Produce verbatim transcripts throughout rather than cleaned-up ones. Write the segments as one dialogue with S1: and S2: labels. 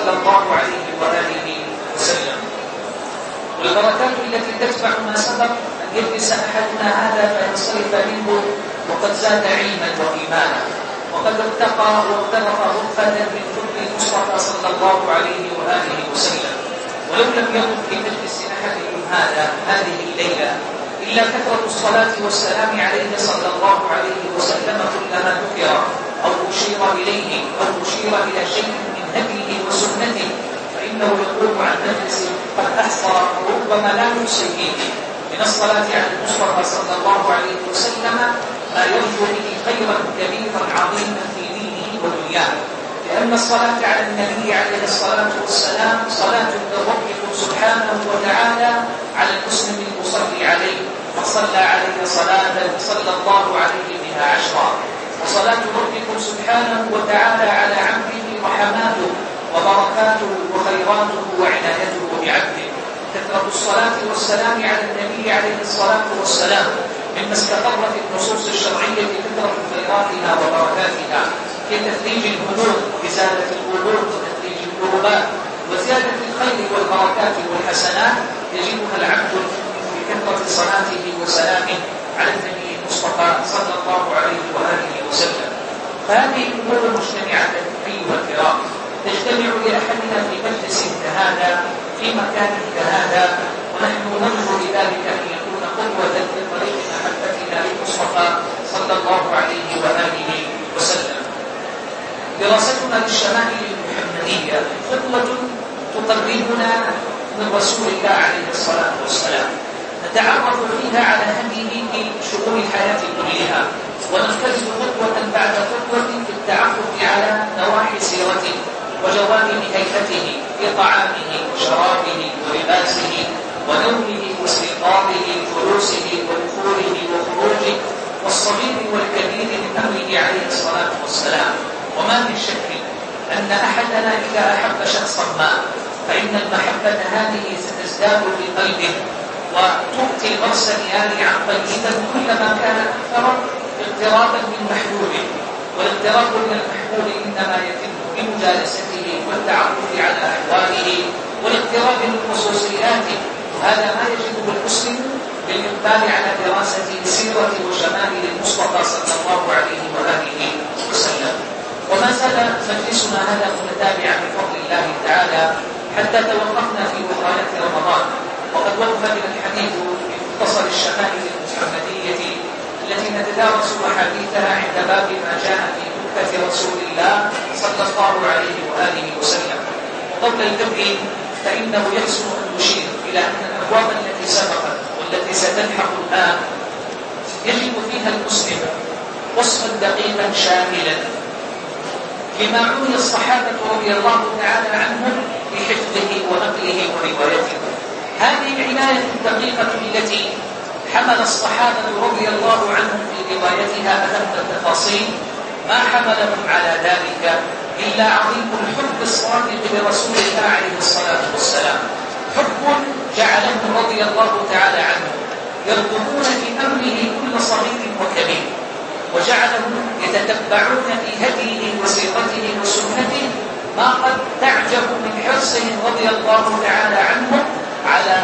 S1: صلى الله عليه وآله وسلم. والبركات التي تتبع ما سبق أن يجلس أحدنا هذا فينصرف منه وقد زاد علما وإيمانا، وقد ارتقى واقترف غرفة من حب المصطفى صلى الله عليه وآله وسلم. ولو لم يكن في مجلس أحدكم هذا هذه الليلة إلا كثرة الصلاة والسلام عليه صلى الله عليه وسلم كلما ذكر أو أشير إليه أو أشير إلى شيء من هديه وسنته فإنه يقول عن مجلس قد أحصى وربما لا يحصي فيه من الصلاة على المصطفى صلى الله عليه وسلم ما يرجو به خيرا كبيرا عظيما في دينه ودنياه. لأن الصلاة على النبي عليه الصلاة والسلام صلاة من ربكم سبحانه وتعالى على المسلم المصلي عليه، من صلى عليه صلاة صلى الله عليه بها عشرا. وصلاة ربكم سبحانه وتعالى على عبده رحماته وبركاته وخيراته وعنايته بعبده. كثرة الصلاة والسلام على النبي عليه الصلاة والسلام مما استقر في النصوص الشرعية كثرة خيراتها وبركاتها كتثليج الهموم وإزالة الغموم وتثليج الكربات وزيادة الخير والبركات والحسنات يجدها العبد بكثرة صلاته وسلامه على النبي المصطفى صلى الله عليه وآله وسلم. فهذه الأمور مجتمعة أيها الكرام تجتمع لأحدنا في مجلس كهذا في مكان كهذا، ونحن نرجو لذلك أن يكون قدوة في طريق محبتنا للمصطفى صلى الله عليه وآله وسلم. دراستنا للشمائل المحمدية خطوة تقربنا من رسول الله عليه الصلاة والسلام، نتعرف فيها على هديه في شؤون الحياة كلها، ونرتكز خطوة بعد خطوة في التعرف على نواحي سيرته وجوانب هيئته في طعامه وشرابه ولباسه ونومه واستيقاظه جلوسه ودخوله وخروجه والصغير والكبير من أمره عليه الصلاة والسلام. وما من شك أن أحدنا إذا أحب شخصا ما فإن المحبة هذه ستزداد في قلبه وتؤتي الغرس اليالي عن قلبه كلما كان أكثر اقترابا من محبوبه. والاقتراب من المحبوب إنما يتم بمجالسته والتعرف على أحواله والاقتراب من خصوصياته. هذا ما يجده المسلم بالإقبال على دراسة سيرة وشمائل المصطفى صلى الله عليه وآله وسلم. وما زال مجلسنا هذا متتابعا بفضل الله تعالى حتى توقفنا في وقاية رمضان، وقد وقف بنا الحديث في مختصر الشمائل المحمدية التي نتدارس أحاديثها عند باب ما جاء في مكة رسول الله صلى الله عليه وآله وسلم. وقبل البدء فإنه يحسن أن نشير إلى أن الأبواب التي سبقت والتي ستلحق الآن يجب فيها المسلم وصفا دقيقا شاملا لما عني الصحابة رضي الله تعالى عنهم بحفظه ونقله وروايته. هذه العناية الدقيقة التي حمل الصحابة رضي الله عنهم في روايتها أهم التفاصيل ما حملهم على ذلك إلا عظيم الحب الصادق لرسول الله عليه الصلاة والسلام، حب جعلهم رضي الله تعالى عنهم يرغبون في أمره كل صغير وكبير، وجعلهم يتتبعون في هديه وسيرته وسنته ما قد تعجب من حرصهم رضي الله تعالى عنهم على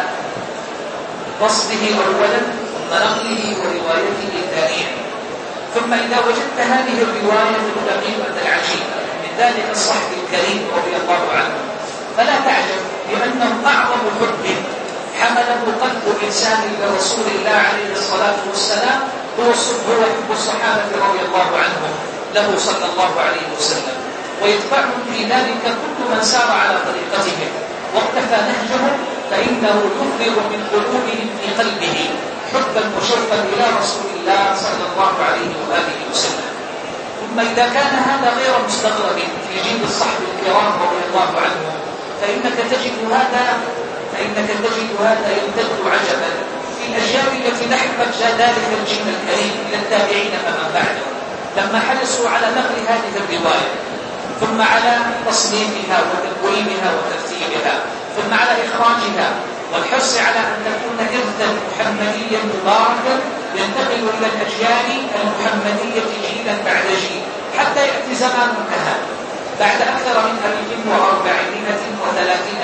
S1: قصده أولا ثم نقله وروايته ثانيا. ثم إذا وجدت هذه الرواية الدقيقة العجيبة من ذلك الصحب الكريم رضي الله عنه فلا تعجب لأنه أعظم حب حمله قلب إنسان لرسول الله عليه الصلاة والسلام هو هو حب الصحابة رضي الله عنهم له صلى الله عليه وسلم، ويتبعهم في ذلك كل من سار على طريقتهم واقتفى نهجهم، فإنه يفرغ من قلوبهم في قلبه حبا وشوقا إلى رسول الله صلى الله عليه وآله وسلم. ثم إذا كان هذا غير مستغرب في جيل الصحب الكرام رضي الله عنهم فإنك تجد هذا فإنك تجد هذا يمتد عجبا في الأجيال التي لحقت ذلك الجيل الكريم إلى التابعين فمن بعدهم، لما حرصوا على نقل هذه الرواية ثم على تصنيفها وتدوينها وترتيبها ثم على إخراجها والحرص على أن تكون إرثا محمديا مباركا ينتقل إلى الأجيال المحمدية جيلا بعد جيل حتى يأتي زمان كهذا بعد أكثر من ألف وأربعمائة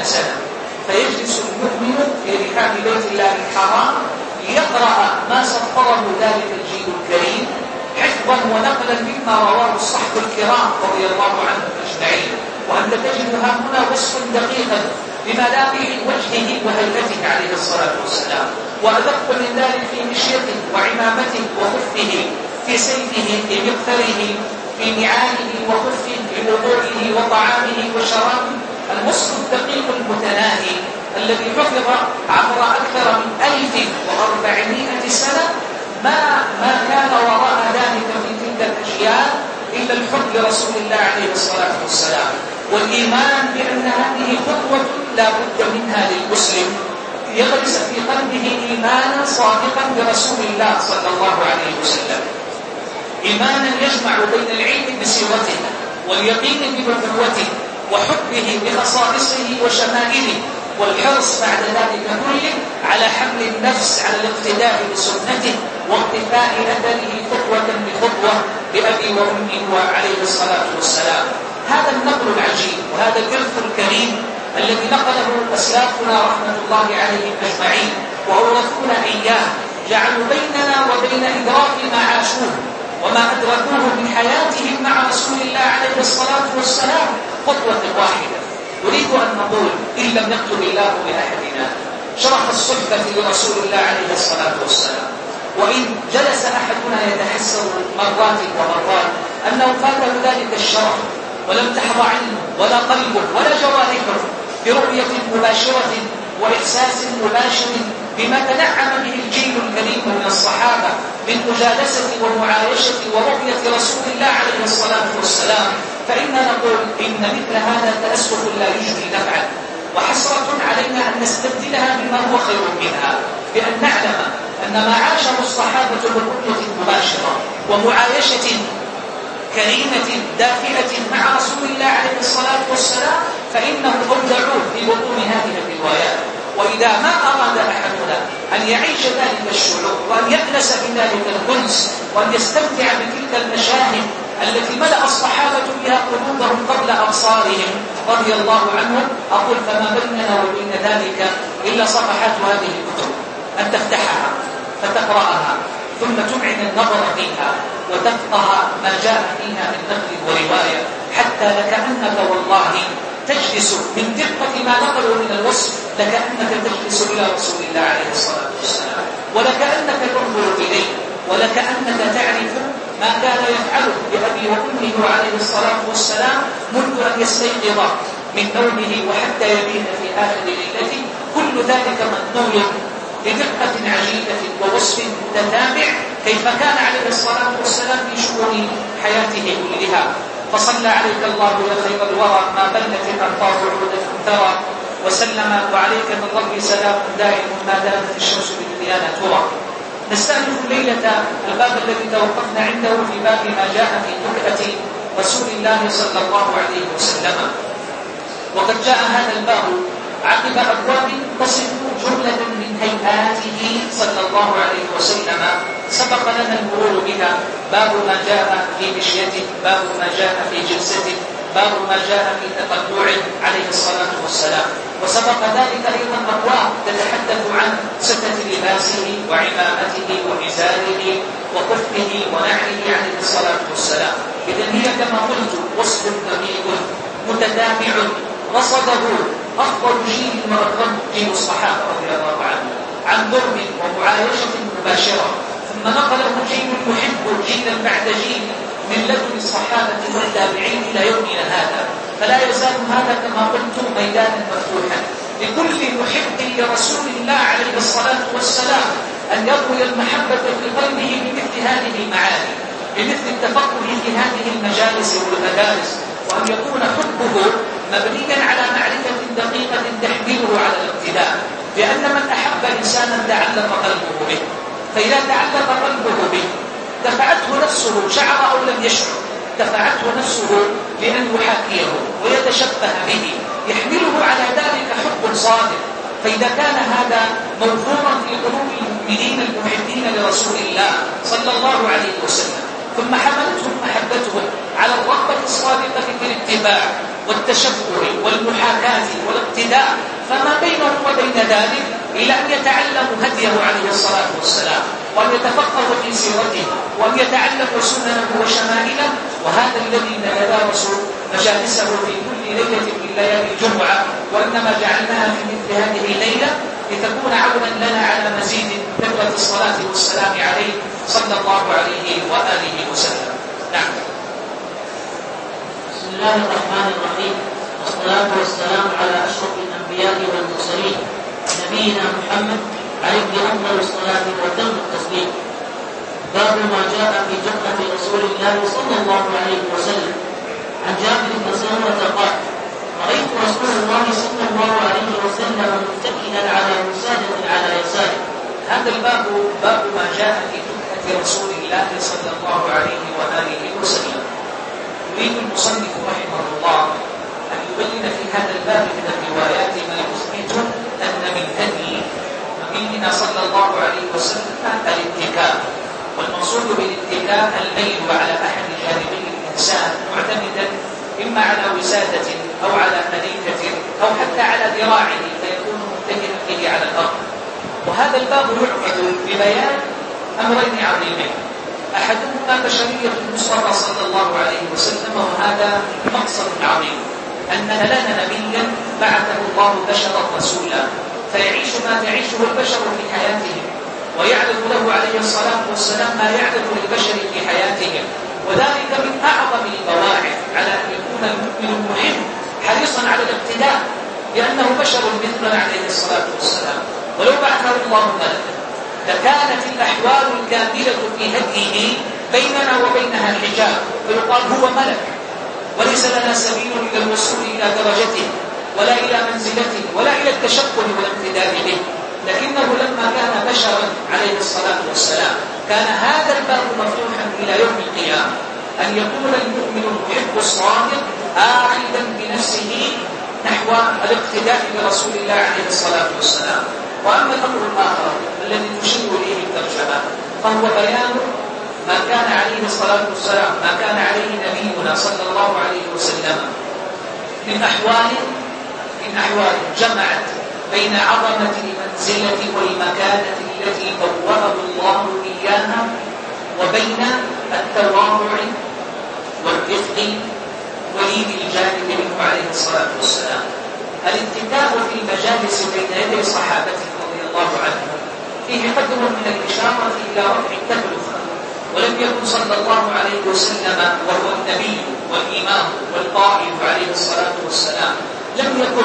S1: سنة، فيجلس المؤمن في رحاب بيت الله الحرام ليقرأ ما سطره ذلك الجيل الكريم حفظا ونقلا مما رواه الصحب الكرام رضي الله عنهم أجمعين. وأنت تجد ها هنا وصفا دقيقا بملامح وجهه وهيئته عليه الصلاة والسلام، وأدق من ذلك في مشيته وعمامته وخفه، في سيفه، في مقتله، في نعاله وخفه، في وضوئه وطعامه وشرابه. الوصف الدقيق المتناهي الذي حفظ عبر أكثر من ألف وأربعمائة سنة، ما ما كان وراء ذلك في تلك الأشياء إلا الحب لرسول الله عليه الصلاة والسلام، والإيمان بأن هذه خطوة لا بد منها للمسلم يغرس في قلبه إيمانا صادقا برسول الله صلى الله عليه وسلم، إيمانا يجمع بين العلم بسيرته واليقين بنبوته وحبه بخصائصه وشمائله، والحرص بعد ذلك كله على حمل النفس على الاقتداء بسنته واقتفاء أثره خطوة بخطوة بأبي وأمي وعليه الصلاة والسلام. هذا النقل العجيب وهذا الإرث الكريم الذي نقله أسلافنا رحمة الله عليهم أجمعين وأورثونا إياه، جعلوا بيننا وبين إدراك ما عاشوه وما أدركوه من حياتهم مع رسول الله عليه الصلاة والسلام خطوة واحدة. نريد أن نقول إن لم يكتب الله بأحدنا شرح الصحبة لرسول الله عليه الصلاة والسلام، وإن جلس أحدنا يتحسر مرات ومرات أنه فاته ذلك الشرف ولم تحظى عنه ولا قلبه ولا جوارحه برؤية مباشرة وإحساس مباشر بما تنعم به الجيل الكريم من الصحابة من مجالسة ومعايشة ورؤية رسول الله عليه الصلاة والسلام، فإننا نقول إن مثل هذا تأسف لا يجدي نفعا، وحسرة علينا أن نستبدلها بما هو خير منها، بأن نعلم أن ما عاشه الصحابة برؤية مباشرة ومعايشة كريمة دافئة مع رسول الله عليه الصلاة والسلام فإنه أودعوه في بطون هذه الروايات. وإذا ما أراد أحدنا أن يعيش ذلك الشعور وأن يأنس بذلك الأنس وأن يستمتع بتلك المشاهد التي ملأ الصحابة بها قلوبهم قبل أبصارهم رضي الله عنهم، أقول فما بيننا وبين ذلك إلا صفحات هذه الكتب، أن تفتحها فتقرأها ثم تمعن النظر فيها وتفقه ما جاء فيها من نقل ورواية، حتى لكأنك والله تجلس من دقة ما نقلوا من الوصف لكأنك تجلس إلى رسول الله عليه الصلاة والسلام، ولكأنك تنظر إليه، ولكأنك تعرف ما كان يفعله بأبي وأمه عليه الصلاة والسلام منذ أن يستيقظ من نومه وحتى يبيت في آخر ليلته. كل ذلك متنول بدقة عجيبة ووصف متتابع كيف كان عليه الصلاة والسلام في شؤون حياته كلها. فصلى عليك الله يا خير الورى ما بلت الأمطار عودة ترى، وسلم وعليك من ربي سلام دائم ما دامت الشمس بالديانة ترى. نستأنف الليلة الباب الذي توقفنا عنده في باب ما جاء في تكأة رسول الله صلى الله عليه وسلم، وقد جاء هذا الباب عقب أبواب تصف جملة من هيئاته صلى الله عليه وسلم سبق لنا المرور بها. باب ما جاء في مشيته، باب ما جاء في جلسته، باب ما جاء في تقلعه عليه الصلاة والسلام، وسبق ذلك أيضا أبواب تتحدث عن ستة لباسه وعمامته وإزاره وقفه ونعله عليه الصلاة والسلام. إذن هي كما قلت وصف دقيق متتابع رصده أفضل جيل وأكرم جيل الصحابة رضي الله عنهم عن ضرب ومعايشة مباشرة، ثم نقله جيل يحب جيلا بعد جيل من لدن الصحابة والتابعين إلى يومنا هذا. فلا يزال هذا كما قلت ميدانا مفتوحا لكل محب لرسول الله عليه الصلاة والسلام أن يروي المحبة في قلبه بمثل هذه المعاني، بمثل التفقه في هذه المجالس والمدارس، وأن يكون حبه مبنيا على معرفة دقيقة تحمله على الاقتداء، لأن من أحب إنسانا تعلق قلبه به، فإذا تعلق قلبه به دفعته نفسه شعر أو لم يشعر، دفعته نفسه لأن يحاكيه ويتشبه به، يحمله على ذلك حب صادق. فإذا كان هذا موفورا في قلوب المؤمنين المحبين لرسول الله صلى الله عليه وسلم ثم حملتهم محبتهم على الرغبة الصادقة في الاتباع والتشبه والمحاكاة والاقتداء، فما بينهم وبين ذلك إلى أن يتعلموا هديه عليه الصلاة والسلام، وأن يتفقهوا في سيرته، وأن يتعلموا سننه وشمائله. وهذا الذي ندرس مجالسه في كل ليلة من ليالي الجمعة، وإنما جعلناها في مثل هذه الليلة لتكون عونا لنا على مزيد كثرة الصلاة والسلام عليه صلى الله عليه وآله وسلم. نعم.
S2: بسم الله الرحمن الرحيم، والصلاة والسلام على أشرف الأنبياء والمرسلين نبينا محمد عليه أفضل الصلاة وأتم التسليم. باب ما جاء في جنة رسول الله صلى الله عليه وسلم. عن جابر بن سمرة قال: رأيت رسول الله صلى الله عليه وسلم متكئا على وسادة على يساره.
S1: هذا الباب باب ما جاء في جنة رسول الله صلى الله عليه وآله وسلم. يريد المصنف رحمه الله أن يبين في هذا الباب من الروايات ما يثبت أن من هدي نبينا صلى الله عليه وسلم الاتكاء، والمقصود بالاتكاء الميل على أحد جانبي الإنسان معتمدا إما على وسادة أو على أنيكة أو حتى على ذراعه فيكون متكئا به على الأرض. وهذا الباب يعقد ببيان أمرين عظيمين، أحدهما بشرية المصطفى صلى الله عليه وسلم، وهذا مقصد عظيم، أن لنا نبيا بعثه الله بشرا رسولا فيعيش ما تعيشه البشر في حياتهم، ويعرض له عليه الصلاة والسلام ما يعرض للبشر في حياتهم، وذلك من أعظم البواعث على أن يكون المؤمن المحب حريصا على الاقتداء، لأنه بشر مثلنا عليه الصلاة والسلام. ولو بعثه الله ملكا لكانت الأحوال الكاملة في هديه بيننا وبينها حجاب، فيقال هو ملك وليس لنا سبيل إلى الوصول إلى درجته ولا إلى منزلته ولا إلى التشبه والاقتداء به. لكنه لما كان بشرا عليه الصلاة والسلام كان هذا الباب مفتوحا إلى يوم القيامة، أن يكون المؤمن المحب الصادق آخذا بنفسه نحو الاقتداء برسول الله عليه الصلاة والسلام. وأما الأمر الآخر الذي تشير إليه الترجمة فهو بيان ما كان عليه الصلاة والسلام ما كان عليه نبينا صلى الله عليه وسلم من أحوال من أحوال جمعت بين عظمة المنزلة والمكانة التي بوأه الله إياها وبين التواضع والرفق ولين الجانب منه عليه الصلاة والسلام. الاتكاء في المجالس بين يدي صحابته رضي الله عنهم فيه قدر من الإشارة إلى رفع التكلفة، ولم يكن صلى الله عليه وسلم وهو النبي والإمام والقائد عليه الصلاة والسلام لم يكن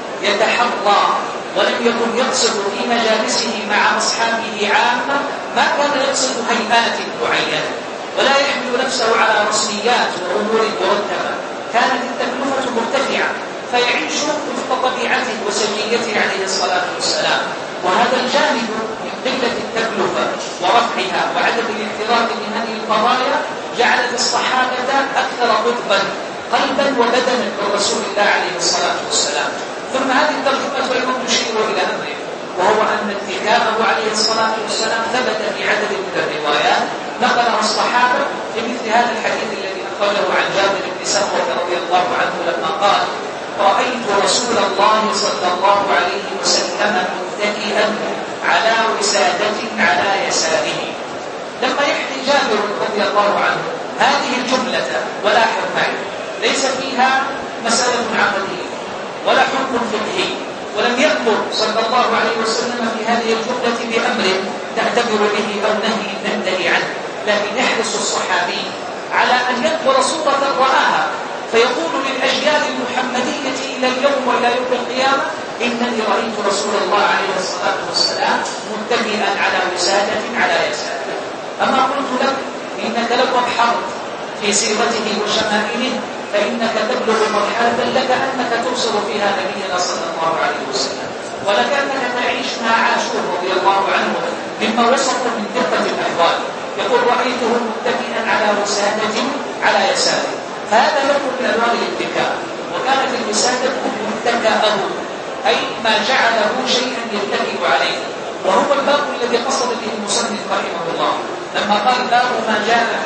S1: يتحرى ولم يكن يقصد في مجالسه مع أصحابه عامة ما كان يقصد هيئات معينة ولا يحمل نفسه على رسميات وأمور مرتبة، كانت التكلفة مرتفعة فيعيش وفق طبيعته وسجيته عليه الصلاة والسلام. وهذا الجانب من قلة التكلفة ورفعها وعدم الاحتراق من هذه القضايا جعلت الصحابة أكثر قطبا قلبا وبدنا بالرسول الله عليه الصلاة والسلام. ثم هذه الترجمة أيضا تشير إلى أمره، وهو أن اتكاءه عليه الصلاة والسلام ثبت في عدد من الروايات نقلها الصحابة في مثل هذا الحديث الذي نقله عن جابر بن سمرة رضي الله عنه لما قال: رأيت رسول الله صلى الله عليه وسلم متكئا على وسادة على يساره. لما يحكي جابر رضي الله عنه هذه الجملة ولاحظ معي ليس فيها مسألة عقدية ولا حكم فقهي، ولم يأمر صلى الله عليه وسلم في هذه الجملة بأمر تعتبر به أو نهي ننتهي عنه، لكن يحرص الصحابي على أن يذكر صورة رآها فيقول للأجيال المحمدية إلى اليوم وإلى يوم القيامة: إنني رأيت رسول الله عليه الصلاة والسلام متكئا على وسادة على يساره. أما قلت لك إنك لو أبحرت في سيرته وشمائله فإنك تبلغ مرحلة لك أنك تبصر فيها نبينا صلى الله عليه وسلم، ولكنك تعيش مع عاشور رضي الله عنه مما وصف من دقة الأحوال. يقول: رأيته متكئا على وسادة على يساره، فهذا يكون من أنواع الاتكاء. وكانت الوسادة متكأه أي ما جعله شيئا يتكئ عليه، وهو الباب الذي قصد به المصنف رحمه الله لما قال: باب ما جاء في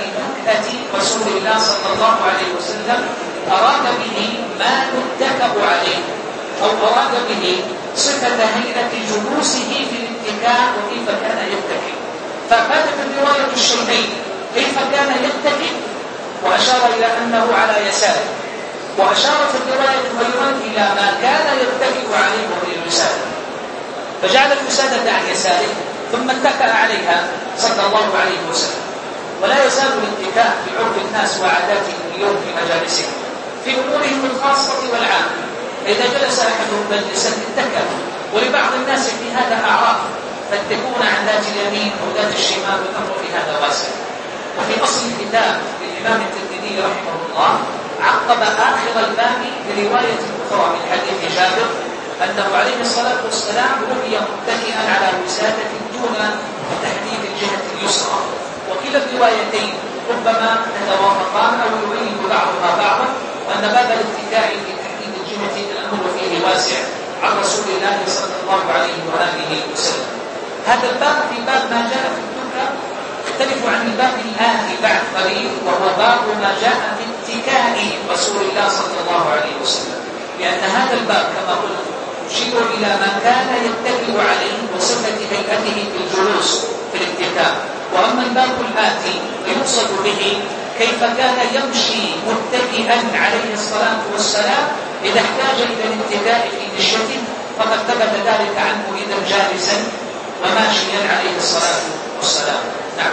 S1: هيئة رسول الله صلى الله عليه وسلم أراد به ما يتكأ عليه، أو أراد به صفة هيئة جلوسه في الاتكاء وكيف كان يتكئ، فأفادت الرواية الشيئين: كيف كان يتكئ، وأشار إلى أنه على يساره، وأشارت الرواية أيضا إلى ما كان يتكئ عليه وهو يساره، فجعل الوسادة عن يساره ثم اتكأ عليها صلى الله عليه وسلم. ولا يزال الاتكاء في عرف الناس وعاداتهم اليوم في مجالسهم في أمورهم الخاصة والعامة. إذا جلس أحدهم مجلسا اتكأ، ولبعض الناس في هذا أعراف فاتكون عن ذات اليمين أو ذات الشمال، والأمر في هذا واسع. وفي أصل الكتاب للإمام الترمذي رحمه الله عقب آخر الباب برواية أخرى من حديث جابر أنه عليه الصلاة والسلام رؤي متكئا على وسادة دون تحديد الجهة اليسرى، وكلا الروايتين ربما تتوافقان أو يؤيد بعضها بعضا، وأن باب الاتكاء في تحديد الجهة الأمر فيه واسع عن رسول الله صلى الله عليه وآله وسلم. هذا الباب في باب ما جاء في الدكة يختلف عن الباب الآتي بعد قليل، وهو باب ما جاء في اتكاء رسول الله صلى الله عليه وسلم، لأن هذا الباب كما قلت يشير إلى ما كان يتكئ عليه وصفة هيئته في الجلوس في الاتكاء. وأما الباب الآتي فيقصد به كيف كان يمشي متكئا عليه الصلاة والسلام إذا احتاج إلى الاتكاء في مشيته، فقد ثبت ذلك عنه إذا جالسا وماشيا عليه الصلاة والسلام. نعم.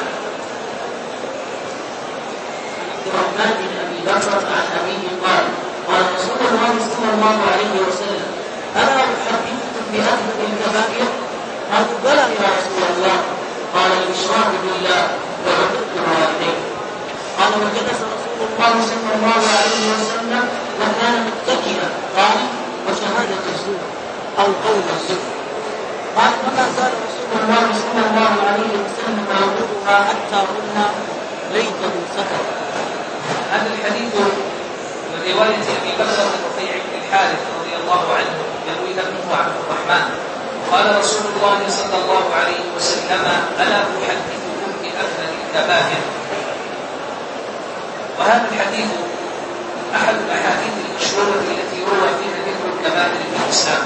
S2: عبد الرحمن بن أبي بكر عن أبيه قال: قال رسول الله صلى الله عليه وسلم: ألا أحدثكم بأكبر الكبائر؟ قالوا: بلى يا رسول الله. قال: الإشراك بالله وعقوق الوالدين. قال: وجلس رسول الله صلى الله عليه وسلم وكان متكئا. قال: وشهادة الزور أو قول الزور. قال: فما زال رسول الله صلى الله عليه وسلم يقولها حتى قلنا ليته سكت.
S1: هذا الحديث من رواية أبي بكر بن رفيع بن الحارث رضي الله عنه يرويها ابنه عبد الرحمن قال: رسول الله صلى الله عليه وسلم: ألا أحدثكم بأكبر الكبائر؟ وهذا الحديث أحد الأحاديث المشهورة التي روى فيها ذكر الكبائر في الإسلام.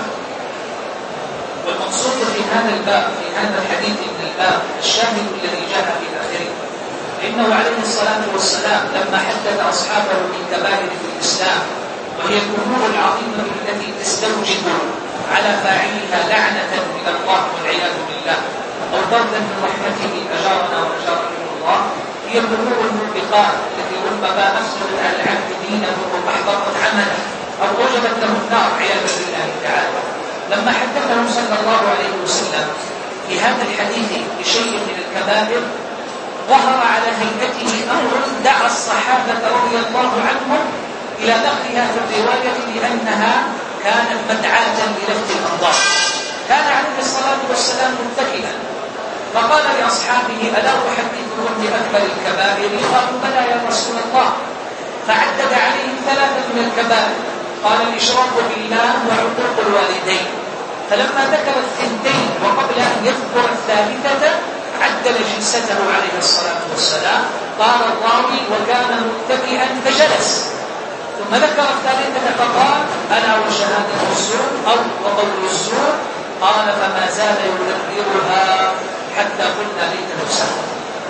S1: والمقصود في هذا الباب في هذا الحديث من الباب الشاهد الذي جاء في آخره، إنه عليه الصلاة والسلام لما حدث أصحابه بالكبائر في الإسلام، وهي الأمور العظيمة التي تستوجب على فاعلها لعنة من الله والعياذ بالله، أو ضربا من رحمته أجارنا وأجاركم الله، هي الأمور الموبقات التي ربما أفسدت على العبد دينه وأحبطت عمله أو وجبت له النار عياذا بالله تعالى. لما حدثهم صلى الله عليه وسلم في هذا الحديث بشيء من الكبائر، ظهر على هيئته أمر دعا الصحابة رضي الله عنهم إلى نقلها في الرواية لأنها كانت مدعاة للفت الأنظار. كان عليه الصلاة والسلام متكئا، فقال لأصحابه: ألا أحدثكم بأكبر الكبائر؟ قالوا: بلى يا رسول الله. فعدد عليهم ثلاثة من الكبائر، قال: الإشراك بالله وعقوق الوالدين. فلما ذكر الثنتين وقبل أن يذكر الثالثة عدل جلسته عليه الصلاة والسلام. قال الراوي: وكان متكئا فجلس، ثم ذكر الثالثة فقال: ألا وشهادة الزور أو وقول الزور. قال: فما زال يكررها حتى قلنا ليته سكت.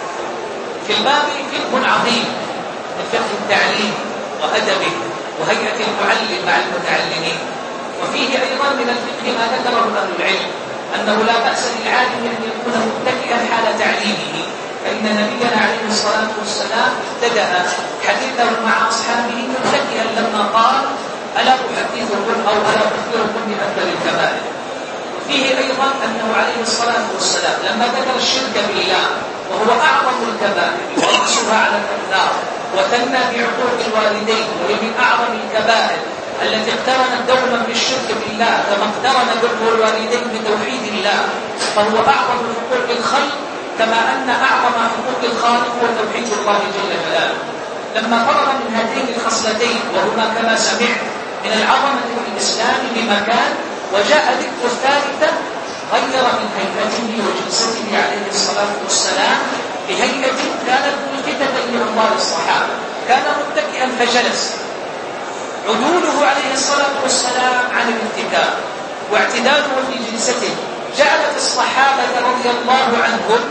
S1: في الباب فقه عظيم من فقه التعليم وأدبه وهيئة المعلم مع المتعلمين. وفيه أيضا من الفقه ما ذكره أهل العلم أنه لا بأس للعالم أن يكون متكئا حال تعليمه، فإن نبينا عليه الصلاة والسلام ابتدأ حديثه مع أصحابه متكئا لما قال: ألا أحدثكم أو ألا أخبركم بأكبر الكبائر. وفيه أيضا أنه عليه الصلاة والسلام لما ذكر الشرك بالله وهو أعظم الكبائر ورأسها على النار، وثنى بعقوق الوالدين وهي من أعظم الكبائر التي اقترنت دوما بالشرك بالله كما اقترن بر الوالدين بتوحيد الله، فهو أعظم حقوق الخلق كما أن أعظم حقوق الخالق هو توحيد الله جل جلاله. لما فرغ من هاتين الخصلتين وهما كما سمعت من العظمة في الإسلام بمكان، وجاء ذكر الثالثة غير من هيئته وجلسته عليه الصلاة والسلام بهيئة كانت ملفتة لأنظار الصحابة. كان متكئا فجلس. عدوله عليه الصلاة والسلام عن الاتكاء واعتداله في جلسته جعلت الصحابة رضي الله عنهم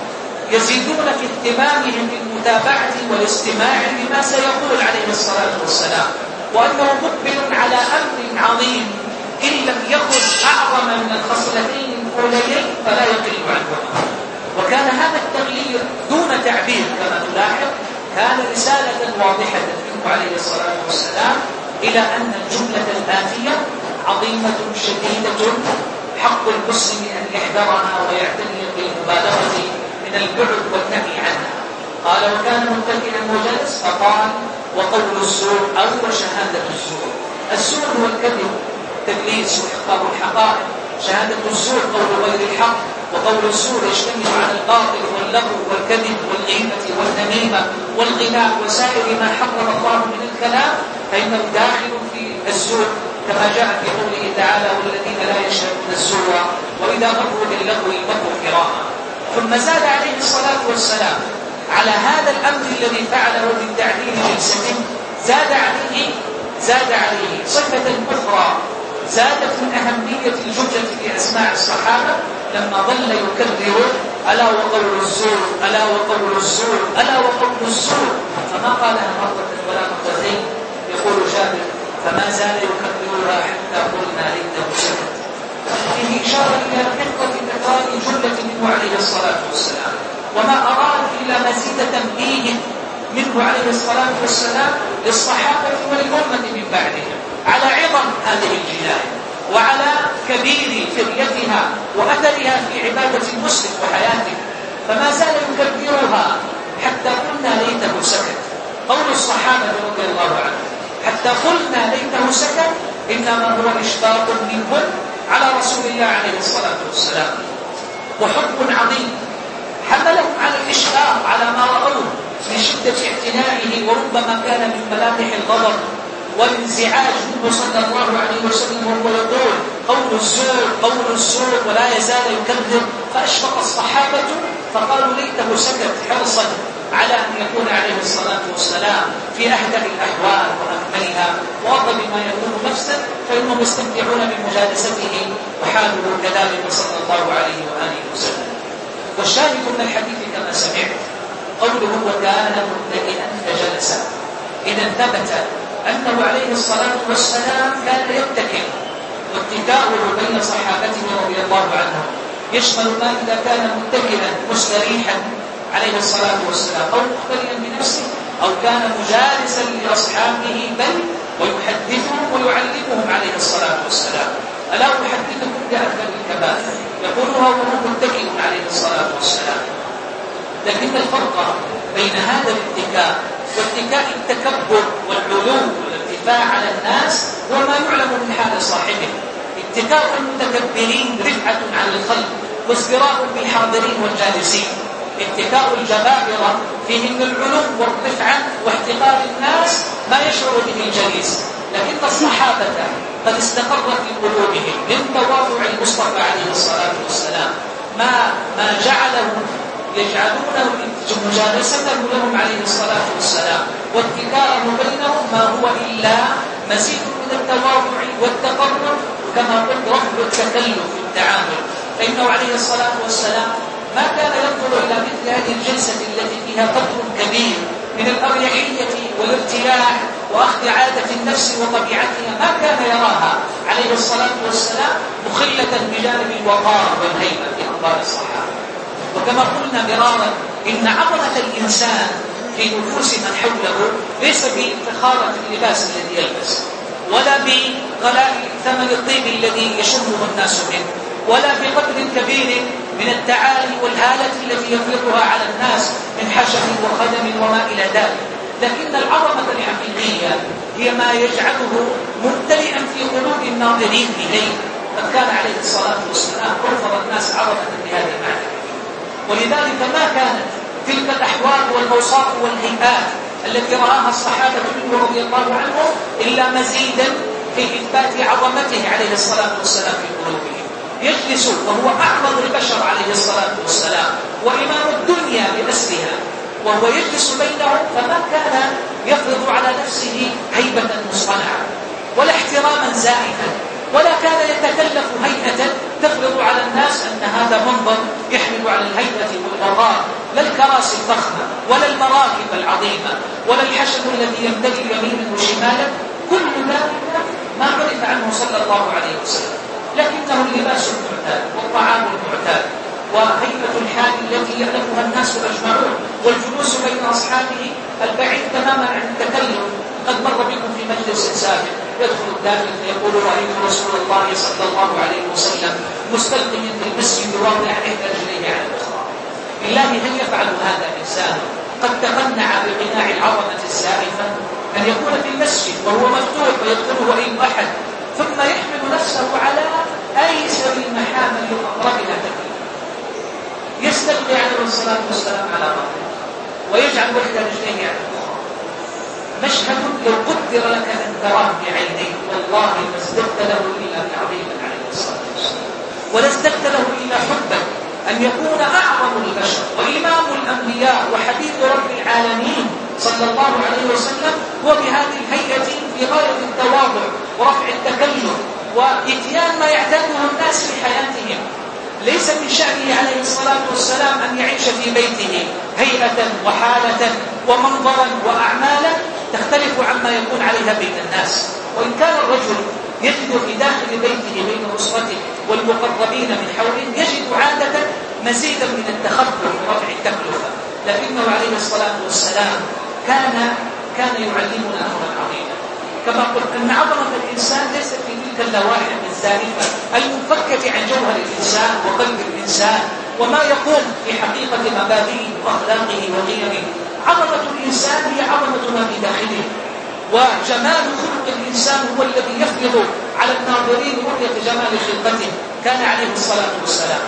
S1: يزيدون في اهتمامهم بالمتابعة والاستماع لما سيقول عليه الصلاة والسلام، وأنه مقبل على أمر عظيم إن لم يكن أعظم من الخصلتين الأوليين فلا يقل عنهما. وكان هذا التغيير دون تعبير كما تلاحظ، كان رسالة واضحة منه عليه الصلاة والسلام إلى أن الجملة الآتية عظيمة شديدة، حق المسلم أن يحذرها ويعتني بالمبالغة من البعد والنهي عنها. قال: وكان متكئا وجلس، فقال: وقول الزور أو وشهادة الزور. الزور هو الكذب، تدليس وإحقار الحقائق. شهادة الزور قول غير الحق، وقول الزور يشتمل على الباطل واللغو والكذب والغيبة والنميمة والغناء وسائر ما حرم الله من الكلام، فإنه داخل في الزور كما جاء في قوله تعالى: والذين لا يشهدون الزور وإذا مروا باللغو مروا كراما. ثم زاد عليه الصلاة والسلام على هذا الأمر الذي فعله من تعديل جلسته، زاد عليه زاد عليه صفة أخرى زادت من أهمية الجملة في أسماع الصحابة لما ظل يكرر: ألا وقول الزور، ألا وقول الزور، ألا وقول الزور. فما قالها مرة ولا مرتين. يقول جابر: فما زال يكررها حتى قلنا ليته سكت. فيه إشارة إلى كثرة تكرار جملة منه عليه الصلاة والسلام، وما أراد إلا مزيد تنبيه منه عليه الصلاة والسلام للصحابة والأمة من بعدهم على عظم هذه الجناية وعلى كبير فريتها وأثرها في عبادة المسلم وحياته. فما زال يكبرها حتى قلنا ليته سكت. قول الصحابة رضي الله عنهم حتى قلنا ليته سكت إنما هو إشفاق منهم على رسول الله عليه الصلاة والسلام، وحب عظيم حملهم على الإشفاق على ما رأوه من شدة اعتنائه، وربما كان من ملامح الغضب والانزعاج منه صلى الله عليه وسلم وهو يقول: قول الزور، قول الزور، ولا يزال يكذب. فأشفق الصحابة فقالوا ليته سكت، حرصا على أن يكون عليه الصلاة والسلام في أهدأ الأحوال وأكملها وأطيب ما يكون نفسا، فإنهم يستمتعون بمجالسته وحاله كذلك صلى الله عليه وآله وسلم. والشاهد من الحديث كما سمعت قوله: وكان متكئا فجلس. إذا ثبت أنه عليه الصلاة والسلام كان يتكئ، واتكاؤه بين صحابته رضي الله عنهم يشمل ما إذا كان متكئا مستريحا عليه الصلاة والسلام أو مختليا بنفسه، أو كان مجالسا لأصحابه بل ويحدثهم ويعلمهم عليه الصلاة والسلام. ألا أحدثكم بأكبر الكبائر يقولها وهو متكئ عليه الصلاة والسلام. لكن الفرق بين هذا الاتكاء واتكاء التكبر والعلو والارتفاع على الناس هو ما يعلم من حال صاحبه. اتكاء المتكبرين رفعة عن الخلق وازدراء بالحاضرين والجالسين. اتكاء الجبابرة فيه من العلو والرفعة واحتقار الناس ما يشعر به الجليس. لكن الصحابة قد استقر في قلوبهم من تواضع المصطفى عليه الصلاة والسلام ما ما جعله يجعلونه مجالسته لهم عليه الصلاة والسلام واتكاءه بينهم ما هو إلا مزيد من التواضع والتقرب، كما قلت رفض التكلف في التعامل. فإنه عليه الصلاة والسلام ما كان ينظر إلى مثل هذه الجلسة التي فيها قدر كبير من الأريحية والارتياح وأخذ عادة النفس وطبيعتها، ما كان يراها عليه الصلاة والسلام مخلة بجانب الوقار والهيبة في أنظار الصحابة. وكما قلنا مرارا إن عظمة الإنسان في نفوس من حوله ليس بافتخار اللباس الذي يلبس، ولا بغلاء ثمن الطيب الذي يشمه الناس منه، ولا بقدر كبير من التعالي والهالة التي يفرضها على الناس من حشم وخدم وما إلى ذلك. لكن العظمة الحقيقية هي ما يجعله ممتلئا في قلوب الناظرين إليه. قد كان عليه الصلاة والسلام أكثر الناس عظمة بهذا المعنى، ولذلك ما كانت تلك الأحوال والأوصاف والهيئات التي رآها الصحابة منه رضي الله عنهم إلا مزيدا في إثبات عظمته عليه الصلاة والسلام في قلوبهم. يجلس وهو أعظم البشر عليه الصلاة والسلام وإمام الدنيا بأسرها، وهو يجلس بينهم، فما كان يفرض على نفسه هيبة مصطنعة ولا احتراما زائفا، ولا كان يتكلف هيئة تفرض على الناس أن هذا منظر يحمل على الهيبة والوقار، لا الكراسي الضخمة ولا المراكب العظيمة ولا الحشد الذي يمتلئ يمينا وشمالا. كل ذلك ما عرف عنه صلى الله عليه وسلم، لكنه اللباس المعتاد والطعام المعتاد وهيئة الحال التي يعرفها الناس أجمعون، والجلوس بين أصحابه البعيد تماما عن التكلم. قد مر بكم في مجلس سابق يدخل الداخل فيقول: رأيت رسول الله صلى الله عليه وسلم مستلقيا في المسجد واضع إحدى رجليه على الأخرى. بالله هل يفعل هذا إنسان قد تقنع بقناع العظمة الزائفة أن يكون في المسجد وهو مفتوح ويدخله أي أحد، ثم يحمل نفسه على أيسر المحامل وأقربها تكليفا، يستلقي عليه الصلاة والسلام على ظهره ويجعل إحدى رجليه على الأخرى؟ مشهد لو قدر لك أن تراه بعينيك والله ما ازددت له إلا تعظيما عليه الصلاة والسلام، ولا ازددت له إلا حبا أن يكون أعظم البشر وإمام الأنبياء وحبيب رب العالمين صلى الله عليه وسلم هو بهذه الهيئة في غاية التواضع ورفع التكلف وإتيان ما يعتاده الناس في حياتهم. ليس من شأنه عليه الصلاة والسلام أن يعيش في بيته هيئة وحالة ومنظرا وأعمالا تختلف عما يكون عليها بين الناس. وإن كان الرجل يجد في داخل بيته بين أسرته والمقربين من حوله يجد عادة مزيدا من التخفف ورفع التكلفة، لكنه عليه الصلاة والسلام كان كان يعلمنا أمرا عظيما. كما قلت أن عظمة الإنسان ليست في تلك اللوائح الزائفة المنفكة عن جوهر الإنسان وقلب الإنسان وما يقوم في حقيقة مبادئه وأخلاقه وقيمه. عظمة الإنسان هي عظمة ما في داخله، وجمال خلق الإنسان هو الذي يفرض على الناظرين رؤية جمال خلقته. كان عليه الصلاة والسلام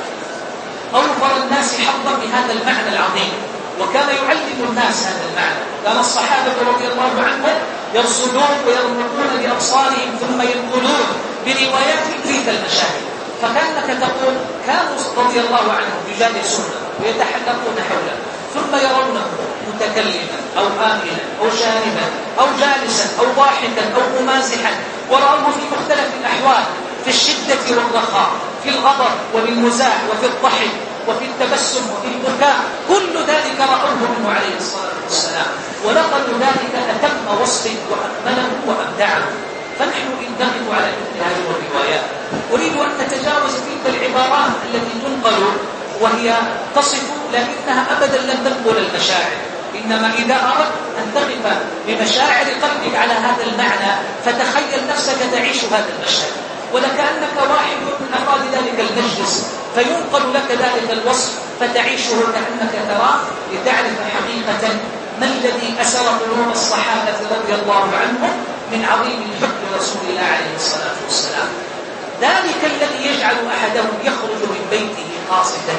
S1: أوفر الناس حظا بهذا المعنى العظيم، وكان يعلم الناس هذا المعنى. كان الصحابة رضي الله عنهم يرصدون ويرمقون بأبصارهم ثم ينقلون بروايات تلك المشاهد، فكانك تقول كانوا رضي الله عنهم يجالسون ويتحلقون حوله ثم يرونه متكلما أو آكلا أو شاربا أو جالسا أو ضاحكا أو ممازحا، ورأوه في مختلف الأحوال، في الشدة والرخاء، في الغضب وبالمزاح وفي الضحك وفي التبسم وفي البكاء، كل ذلك رأوه منه عليه الصلاة والسلام ونقلوا ذلك أتم وصف وأكمله وأبدعه. فنحن إن نقف على مثل هذه الروايات أريد أن نتجاوز تلك العبارات التي تنقل وهي تصف لكنها أبدا لن تنقل المشاعر، إنما إذا أردت أن تقف بمشاعر قلبك على هذا المعنى فتخيل نفسك تعيش هذا المشهد، ولكأنك واحد من أفراد ذلك المجلس فينقل لك ذلك الوصف فتعيشه كأنك تراه، لتعرف حقيقة ما الذي أسر قلوب الصحابة رضي الله عنهم من عظيم الحب لرسول الله عليه الصلاة والسلام. ذلك الذي يجعل أحدهم يخرج من بيته قاصدا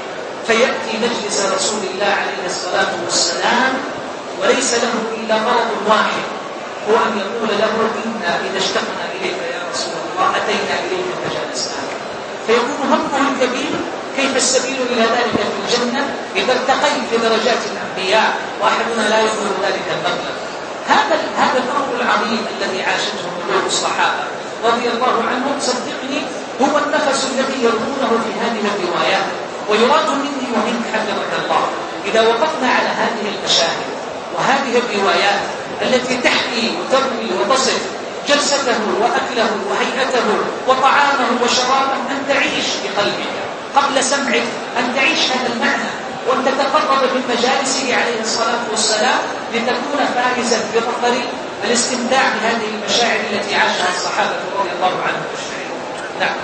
S1: فيأتي مجلس رسول الله عليه الصلاة والسلام وليس له إلا غرض واحد، هو أن يقول له: إنا إذا اشتقنا إليك يا رسول الله أتينا إليك فجلسنا. فيكون همه الكبير كيف السبيل إلى ذلك في الجنة إذا ارتقيت في درجات الأنبياء وأحدنا لا يدخل ذلك المبلغ. هذا هذا الأمر العظيم الذي عاشته قلوب الصحابة رضي الله عنهم، صدقني هو النفس الذي يرونه في هذه الروايات. ويراد مني ومنك حفظك الله إذا وقفنا على هذه المشاهد وهذه الروايات التي تحكي وتروي وتصف جلسته وأكله وهيئته وطعامه وشرابه، أن تعيش بقلبك قبل سمعك، أن تعيش هذا المعنى وأن تتقرب من مجالسه عليه الصلاة والسلام لتكون فائزا بظفر الاستمتاع بهذه المشاعر التي عاشها الصحابة رضي الله عنهم أجمعين. نعم.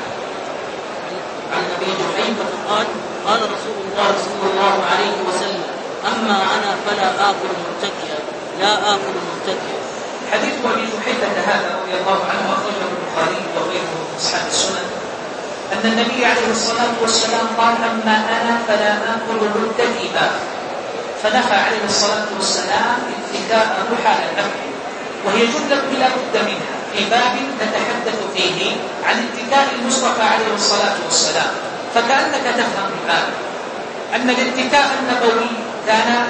S2: عن أبي جحيفة قال: قال رسول الله صلى الله عليه وسلم: أما أنا فلا آكل متكئا، لا آكل متكئا.
S1: حديث أبي جحيفة هذا رضي الله عنه أخرجه البخاري وغيره من أصحاب السنن أن النبي عليه الصلاة والسلام قال: أما أنا فلا آكل متكئا، فنفى عليه الصلاة والسلام اتكاءه حال الأكل، وهي جملة لا بد منها، في باب نتحدث فيه عن اتكاء المصطفى عليه الصلاة والسلام. فكأنك تفهم الآن أن الاتكاء النبوي كان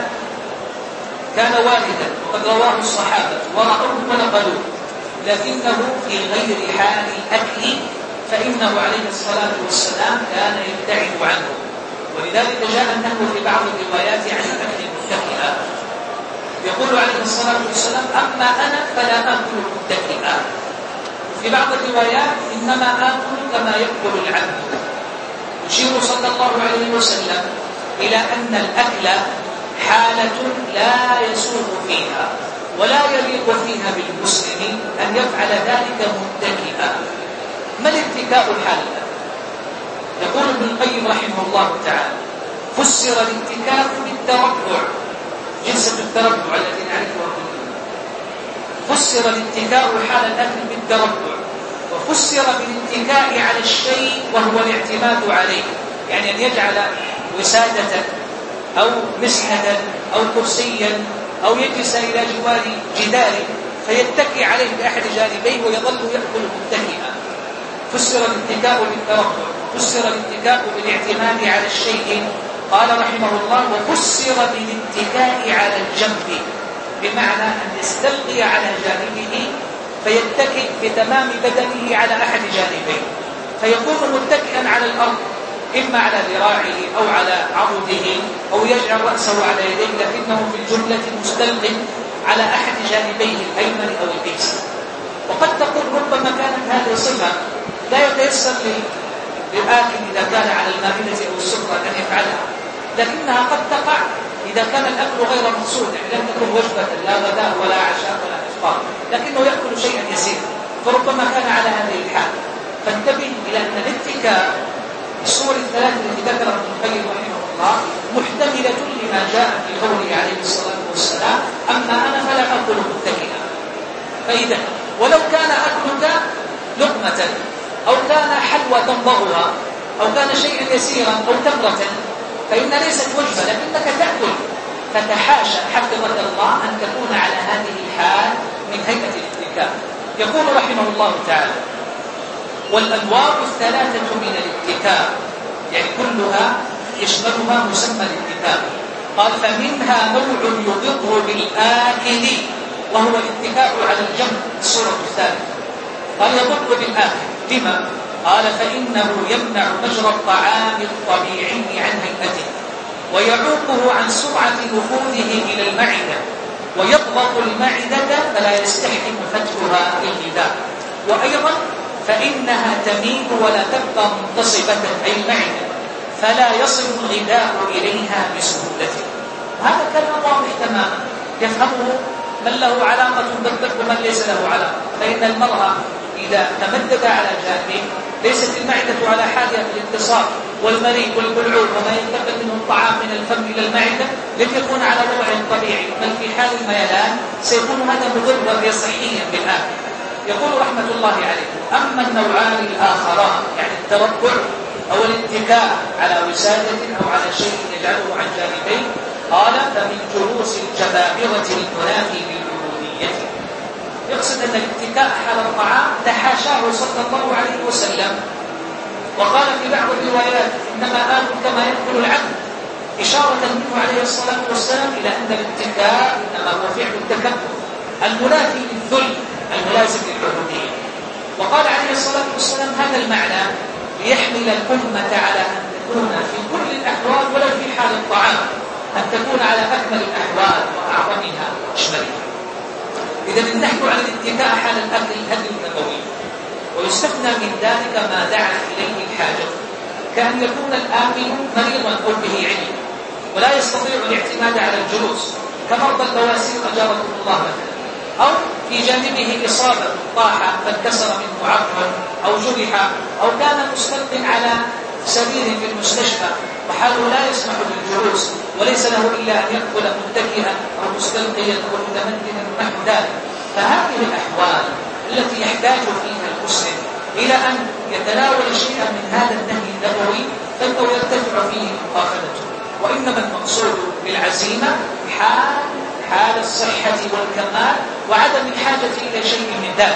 S1: كان واردا وقد رواه الصحابة ورأوه ونقلوه، لكنه في غير حال الأكل، فإنه عليه الصلاة والسلام كان يبتعد عنه. ولذلك جاء النهي في بعض الروايات عن الأكل متكئا، يقول عليه الصلاة والسلام: أما أنا فلا آكل متكئا. في بعض الروايات: إنما آكل كما يأكل العبد. يشير صلى الله عليه وسلم إلى أن الأكل حالة لا يسوغ فيها ولا يليق فيها بالمسلم أن يفعل ذلك متكئا. ما الاتكاء الحالة؟ يقول ابن القيم رحمه الله تعالى: فسر الاتكاء بالتربع، جلسة التربع التي نعرفها كلنا. فسر الاتكاء حال الأكل بالتربع، وفسر بالاتكاء على الشيء وهو الاعتماد عليه، يعني أن يجعل وسادة أو مسحة أو كرسيا أو يجلس إلى جوار جدار فيتكي عليه بأحد جانبيه ويظل يأكل متكئا. فسر الاتكاء بالتربع، فسر الاتكاء بالاعتماد على الشيء. قال رحمه الله: وفسر بالاتكاء على الجنب، بمعنى أن يستلقي على جانبه فيتكئ بتمام بدنه على أحد جانبيه، فيكون متكئا على الأرض، إما على ذراعه أو على عضده أو يجعل رأسه على يديه، لكنه في الجملة مستلق على أحد جانبيه الأيمن أو الأيسر. وقد تقول ربما كانت هذه صفة لا يتيسر للآكل إذا كان على المائدة أو السفرة أن يفعلها، لكنها قد تقع إذا كان الأكل غير مقصود، يعني لم تكن وجبة لا غداء ولا عشاء ولا إفطار، لكنه يأكل شيئا يسيرا، فربما كان على هذه الحال. فانتبه إلى أن الاتكاء الصور الثلاث التي ذكرها ابن القيم رحمه الله محتملة لما جاء في قوله عليه الصلاة والسلام: أما أنا فلا أكل متكئا. فإذا ولو كان أكلك لقمة أو كان حلوى تمضغها أو كان شيئا يسيرا أو تمرة فإن ليست وجبة لكنك تأكل، فتحاشى حفظك الله أن تكون على هذه الحال من هيئة الاتكاء. يقول رحمه الله تعالى: والأنواع الثلاثة من الاتكاء، يعني كلها يشملها مسمى الاتكاء. قال: فمنها نوع يضر بالآكل وهو الاتكاء على الجنب، الصورة الثالثة. قال: يضر بالآكل لما؟ قال: فإنه يمنع مجرى الطعام الطبيعي عن هيئته، ويعوقه عن سرعة نفوذه إلى المعدة، ويضغط المعدة فلا يستحكم فتحها الغذاء، وأيضا فإنها تميل ولا تبقى منتصبة أي المعدة، فلا يصل الغذاء إليها بسهولة. وهذا كلام واضح تماما يفهمه من له علاقة بالطب ومن ليس له علاقة. فإن المرأة إذا تمدد على جانبه ليست المعدة على حالها في الاتصال، والمريء والبلعوم وما ينتقل منه الطعام من الفم إلى المعدة لن يكون على وضع طبيعي، بل في حال الميلان سيكون هذا مضرا صحيا بالآخر. يقول رحمة الله عليه: أما النوعان الآخران، يعني التربع أو الاتكاء على وسادة أو على شيء يجعله عن جانبيه، قال: فمن جلوس الجبابرة المنافي للعبودية. يقصد أن الاتكاء حال الطعام تحاشاه صلى الله عليه وسلم، وقال في بعض الروايات: إنما آكل كما يأكل العبد، إشارة منه عليه الصلاة والسلام إلى أن الاتكاء إنما هو فعل التكبر المنافي للذل الملازم للعبودية. وقال عليه الصلاة والسلام هذا المعنى ليحمل الأمة على أن تكون في كل الأحوال ولو في حال الطعام، أن تكون على أكمل الأحوال وأعظمها وأشملها. إذا نحن على الاتكاء حال الأكل الهدي النبوي، ويستثنى من ذلك ما دعت إليه الحاجة، كأن يكون الآكل مريضا أو به علم ولا يستطيع الاعتماد على الجلوس كمرضى البواسير أجاركم الله مثلا، أو في جانبه إصابة طاح فانكسر منه عظم أو جرح، أو كان مستلق على سرير في المستشفى وحاله لا يسمح بالجلوس وليس له إلا أن يأكل متكئا أو مستلقيا أو متمدنا ونحو ذلك. فهذه الأحوال التي يحتاج فيها المسلم إلى أن يتناول شيئا من هذا النهي النبوي فإنه يرتفع فيه مؤاخذته، وإنما المقصود بالعزيمة حال حال الصحة والكمال وعدم الحاجة إلى شيء من ذلك.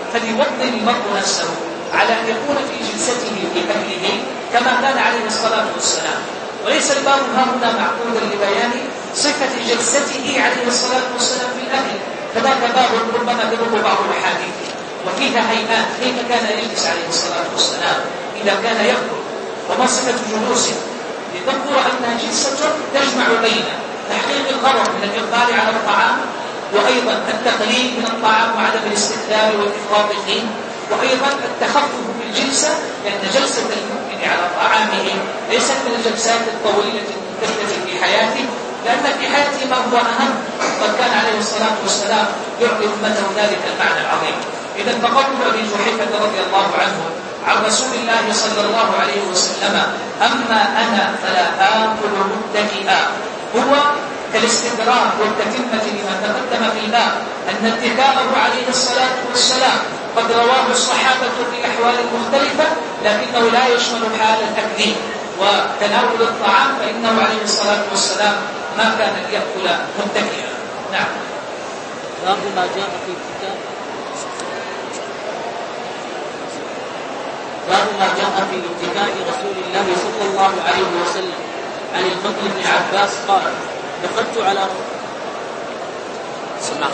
S1: فليوطن المرء نفسه على أن يكون في جلسته في أهله كما كان عليه الصلاة والسلام. وليس الباب هنا معقودا لبيان صفة جلسته عليه الصلاة والسلام في أهله، فذاك باب ربما تدور بعض الأحاديث وفيها هيئات كيف كان يجلس عليه الصلاة والسلام إذا كان يأكل، وما صفة جلوسه، لتذكر أنها جلسة تجمع بين تحقيق الغرض من الإقبال على الطعام، وأيضا التقليل من الطعام وعدم الاستكثار والإفراط فيه، وأيضا التخفف في الجلسة، لأن جلسة المؤمن على طعامه ليست من الجلسات الطويلة الممتدة في حياته، لأن في حياته ما هو أهم، قد كان عليه الصلاة والسلام يعطي أمته ذلك المعنى العظيم. إذا فقول أبي جحيفة رضي الله عنه عن رسول الله صلى الله عليه وسلم: أما أنا فلا آكل متكئا، هو كالاستدراك والتتمة لما تقدم في الباب أن اتكاءه عليه الصلاة والسلام قد رواه الصحابة في أحوال مختلفة، لكنه لا يشمل حال الأكل وتناول الطعام، فإنه عليه الصلاة والسلام ما كان يأكل متكئا. نعم.
S2: باب ما جاء في الكتاب باب ما جاء في اتكاء رسول الله صلى الله عليه وسلم. عن الفضل بن عباس قال: دخلت على سمع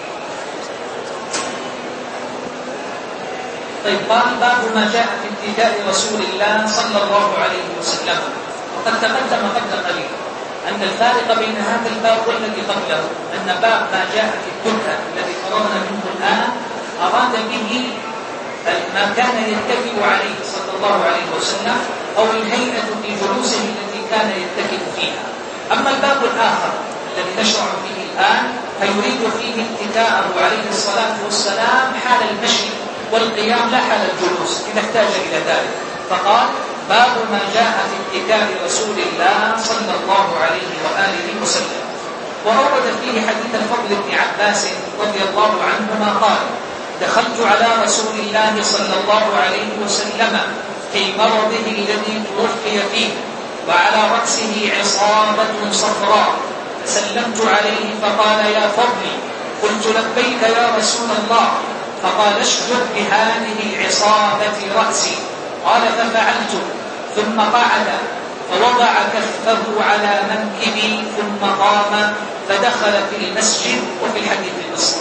S1: طيب قال: باب ما جاء في اتكاء رسول الله صلى الله عليه وسلم. وقد تقدم قبل قليل أن الفارق بين هذا الباب والذي قبله أن باب ما جاء في التكأ الذي فرغنا منه الآن أراد به ما كان يتكئ عليه صلى الله عليه وسلم أو الهيئة في جلوسه التي كان يتكئ فيها. أما الباب الآخر الذي نشرع فيه الآن فيريد فيه اتكاءه عليه الصلاة والسلام حال المشي والقيام لا حال الجلوس إذا احتاج إلى ذلك، فقال: باب ما جاء في اتكاء رسول الله صلى الله عليه وآله وسلم. وأورد فيه حديث الفضل بن عباس رضي الله عنهما قال: دخلت على رسول الله صلى الله عليه وسلم في مرضه الذي توفي فيه وعلى رأسه عصابة صفراء، فسلمت عليه فقال: يا فضلي. قلت: لبيك يا رسول الله. فقال: اشجر بهذه العصابة رأسي. قال: ففعلت، ثم قعد فوضع كفه على منكبي ثم قام فدخل في المسجد. وفي الحديث القصة.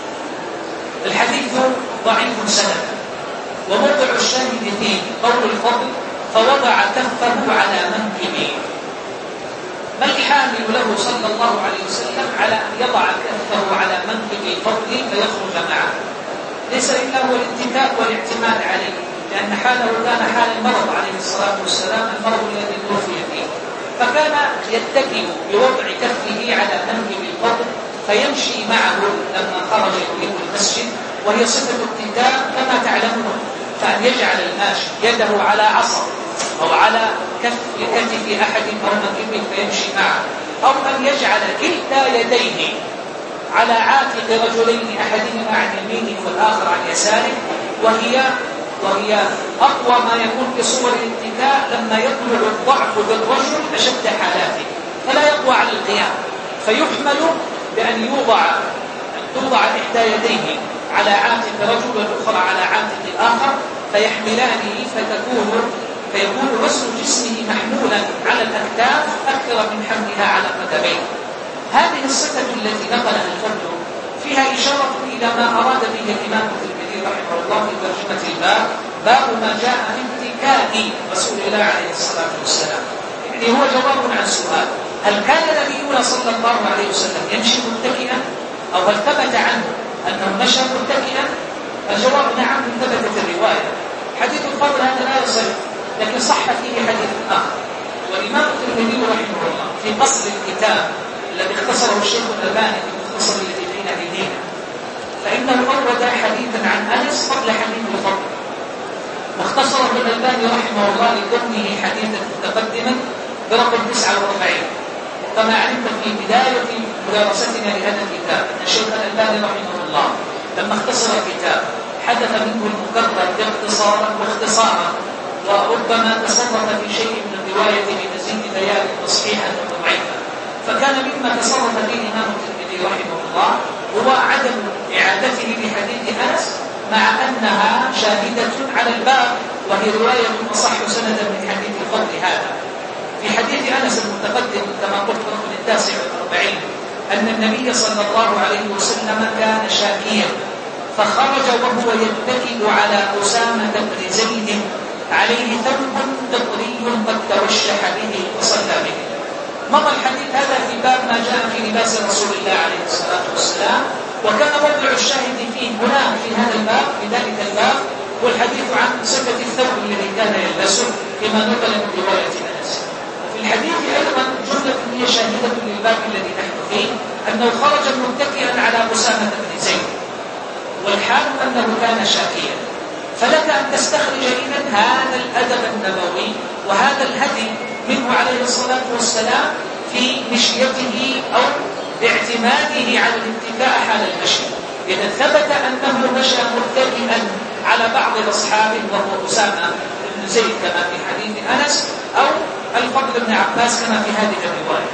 S1: الحديث ضعيف سندا، وموضع الشاهد فيه قول الفضل: فوضع كفه على منكبه. ما الحامل له صلى الله عليه وسلم على أن يضع كفه على منكب الفضل فيخرج معه؟ ليس إلا هو الاتكاء والاعتماد عليه، لأن حاله كان حال المرض عليه الصلاة والسلام، المرض الذي توفي فيه، فكان يتكئ بوضع كفه على منكب الفضل فيمشي معه لما خرج يريد المسجد، وهي صفة اتكاء كما تعلمون. فأن يجعل الماشي يده على عصا أو على كف كتف أحد أو منكبه فيمشي معه، أو أن يجعل كلتا يديه على عاتق رجلين أحدهما عن يمينه والآخر عن يساره، وهي وهي أقوى ما يكون في صور الاتكاء لما يطلع الضعف بالرجل أشد حالاته فلا يقوى على القيام، فيحمل بأن يوضع أن توضع إحدى يديه على عاتق رجل والأخرى على عاتق الآخر فيحملانه فتكون فيكون وزن جسمه محمولا على الأكتاف أكثر من حملها على قدميه. هذه الصفة التي نقلها الفضل فيها إشارة إلى ما أراد به الإمام الترمذي رحمه الله في ترجمة الباب: باب ما جاء في اتكاء رسول الله عليه الصلاة والسلام. يعني هو جواب عن سؤال: هل كان نبينا صلى الله عليه وسلم يمشي متكئا؟ أو هل ثبت عنه أنه مشى متكئا؟ الجواب نعم، ثبتت الرواية. حديث الفضل هذا لا يصح، لكن صح فيه حديث آخر. والإمام الترمذي رحمه الله في قصر الكتاب الذي اختصره الشيخ الألباني في المختصر الذي بين أيدينا، فإنه أورد حديثا عن أنس قبل حديث الفضل، واختصره الألباني رحمه الله لكونه حديثا متقدما برقم تسعة وأربعين. كما علمت في بداية مدارستنا لهذا الكتاب أن الشيخ الألباني رحمه الله لما اختصر الكتاب حدث منه المكرر باختصارا واختصارا، وربما تصرف في شيء من الرواية بمزيد بيان تصحيحا وضعيفا. فكان مما تصرف فيه الإمام الترمذي رحمه الله هو عدم إعادته لحديث أنس مع أنها شاهدة على الباب، وهي رواية أصح سندا من حديث الفضل هذا. في حديث أنس المتقدم كما قلت رقم التاسع والأربعين أن النبي صلى الله عليه وسلم كان شاكيا فخرج وهو يتكئ على أسامة بن زيد عليه ثوب دقري قد توشح به وصلى به. مضى الحديث هذا في باب ما جاء في لباس رسول الله عليه الصلاة والسلام، وكان موضع الشاهد فيه هنا في هذا الباب في ذلك الباب والحديث عن صفة الثوب الذي كان يلبسه كما نقل من رواية أنس. وفي الحديث أيضا جملة هي شاهدة للباب الذي نحن فيه أنه خرج متكئا على أسامة بن زيد والحال أنه كان شاكيا. فلك أن تستخرج إذن هذا الأدب النبوي وهذا الهدي منه عليه الصلاة والسلام في مشيته أو باعتماده على الاتكاء حال المشي. إذا ثبت أنه مشى متكئا على بعض أصحابه وهو أسامة بن زيد كما في حديث أنس أو الفضل بن عباس كما في هذه الرواية.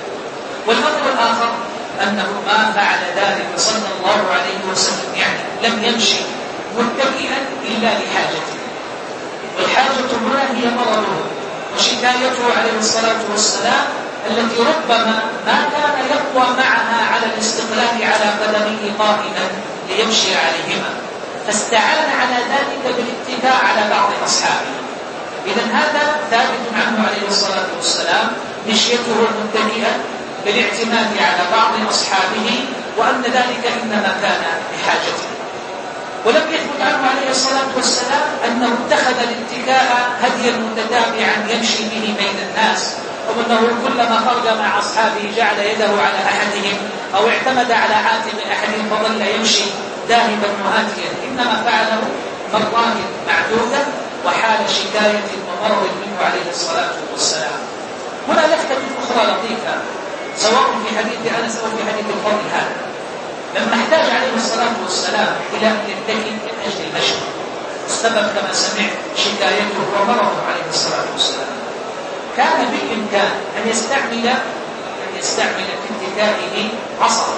S1: والأمر الآخر أنه ما فعل ذلك صلى الله عليه وسلم، يعني لم يمشي متكئا إلا لحاجته، والحاجة هنا هي مرضه وشكايته عليه الصلاة والسلام التي ربما ما كان يقوى معها على الاستقلال على قدميه قائما ليمشي عليهما، فاستعان على ذلك بالاتكاء على بعض أصحابه. إذن هذا ثابت عنه عليه الصلاة والسلام مشيته متكئا بالاعتماد على بعض أصحابه، وأن ذلك إنما كان بحاجته. ولم يثبت عنه عليه الصلاة والسلام أنه اتخذ الاتكاء هديا متتابعا يمشي به بين الناس، أو أنه كلما خرج مع أصحابه جعل يده على أحدهم أو اعتمد على عاتق أحدهم فظل يمشي ذاهبا مآتيا، إنما فعله مرات معدودة وحال شكاية ومرض منه عليه الصلاة والسلام. هنا لفتة أخرى لطيفة سواء في حديث أنس أو في حديث الفضل هذا، لما احتاج عليه الصلاة والسلام إلى أن يتكئ من أجل المشي السبب كما سمعت شكايته ومرضه عليه الصلاة والسلام، كان بالإمكان أن يستعمل أن يستعمل في اتكائه عصا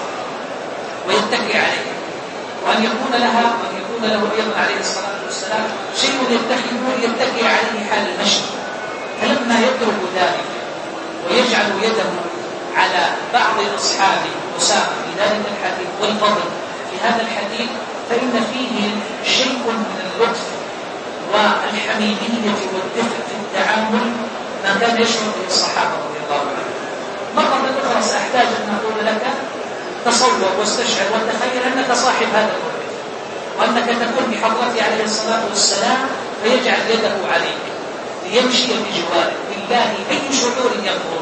S1: ويتكئ عليه، وأن يكون لها وأن يكون له أيضا عليه الصلاة والسلام شيء يتخذه يتكئ عليه حال المشي. فلما يترك ذلك ويجعل يده على بعض أصحابه أسامة في ذلك الحديث والفضل في هذا الحديث، فإن فيه شيء من اللطف والحميمية والدفء في التعامل ما كان يشعر به الصحابة رضي الله عنهم. مرة أخرى سأحتاج أن أقول لك تصور واستشعر وتخيل أنك صاحب هذا الوقت وأنك تكون بحضرته عليه الصلاة والسلام فيجعل يده عليك ليمشي بجواره، بالله أي شعور يخطر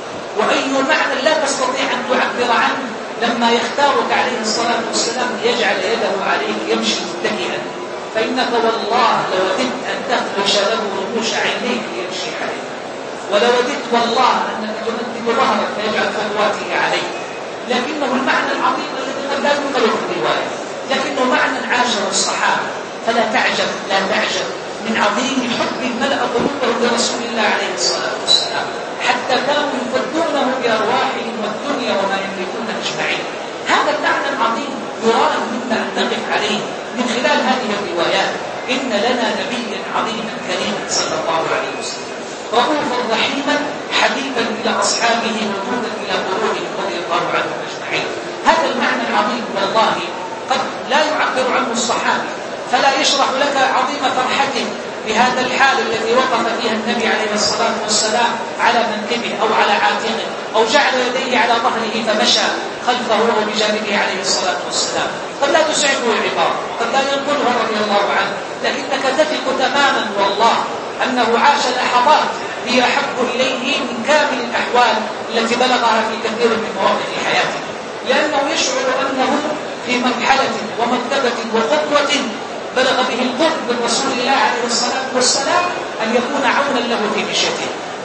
S1: وأي معنى لا تستطيع أن تعبر عنه لما يختارك عليه الصلاة والسلام ليجعل يده عليك يمشي متكئا، فإنك والله لوددت أن تخرج له رموش عينيك ليمشي عليك، ولوددت والله أنك تمد ظهرك فيجعل خطواته عليك. لكنه المعنى العظيم الذي قد لا ينقل في الرواية، لكنه معنى عاشه الصحابة، فلا تعجب لا تعجب من عظيم حب ملأ قلوبهم لرسول الله عليه الصلاة والسلام، حتى كانوا يفدونه بأرواحهم والدنيا وما يملكون أجمعين. هذا المعنى العظيم يراد منا أن نقف عليه من خلال هذه الروايات. إن لنا نبيا عظيما كريما صلى الله عليه وسلم، رؤوفا رحيما حبيبا إلى أصحابه ودودا إلى قلوبهم رضي الله عنهم أجمعين. هذا المعنى العظيم والله قد لا يعبر عنه الصحابي، فلا يشرح لك عظيم فرحته بهذا الحال الذي وقف فيها النبي عليه الصلاة والسلام على منكبه أو على عاتقه أو جعل يديه على ظهره فمشى خلفه وبجانبه عليه الصلاة والسلام. قد لا تسعده العبارة، قد لا ينقلها رضي الله عنه، لكنك تثق تماما والله أنه عاش لحظات هي أحب إليه من كامل الأحوال التي بلغها في كثير من مواقف حياته، لأنه يشعر أنه في مرحلة ومرتبة وخطوة بلغ به القرب من رسول الله عليه الصلاة والسلام أن يكون عونا له في مشيته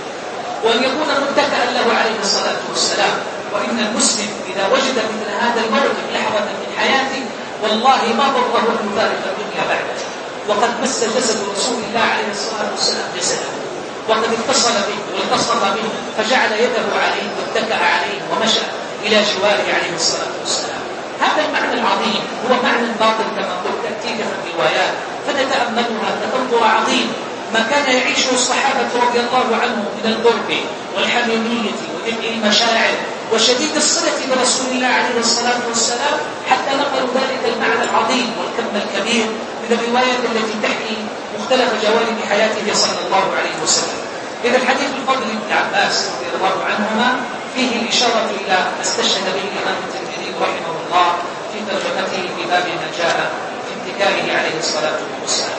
S1: وأن يكون متكئا له عليه الصلاة والسلام. وإن المسلم إذا وجد مثل هذا الموقف لحظة من حياته والله ما ضره أن يفارق الدنيا بعده، وقد مس جسد رسول الله عليه الصلاة والسلام جسده وقد اتصل به والتصق به فجعل يده عليه واتكأ عليه ومشى إلى جواره عليه الصلاة والسلام. هذا المعنى العظيم هو معنى باطل كما قلت تأتيك في والروايات فنتأملها تدبر عظيم. ما كان يعيشه الصحابة رضي الله عنهم من القرب والحميمية ودفء المشاعر وشديد الصلة برسول الله عليه الصلاة والسلام، حتى نقلوا ذلك المعنى العظيم والكم الكبير من الروايات التي تحكي مختلف جوانب حياته صلى الله عليه وسلم. إذا الحديث الفضل بن عباس رضي الله عنهما فيه الإشارة إلى ما استشهد به الإمام الترمذي رحمه الله في ترجمته في باب ما جاء في اتكائه عليه الصلاة والسلام.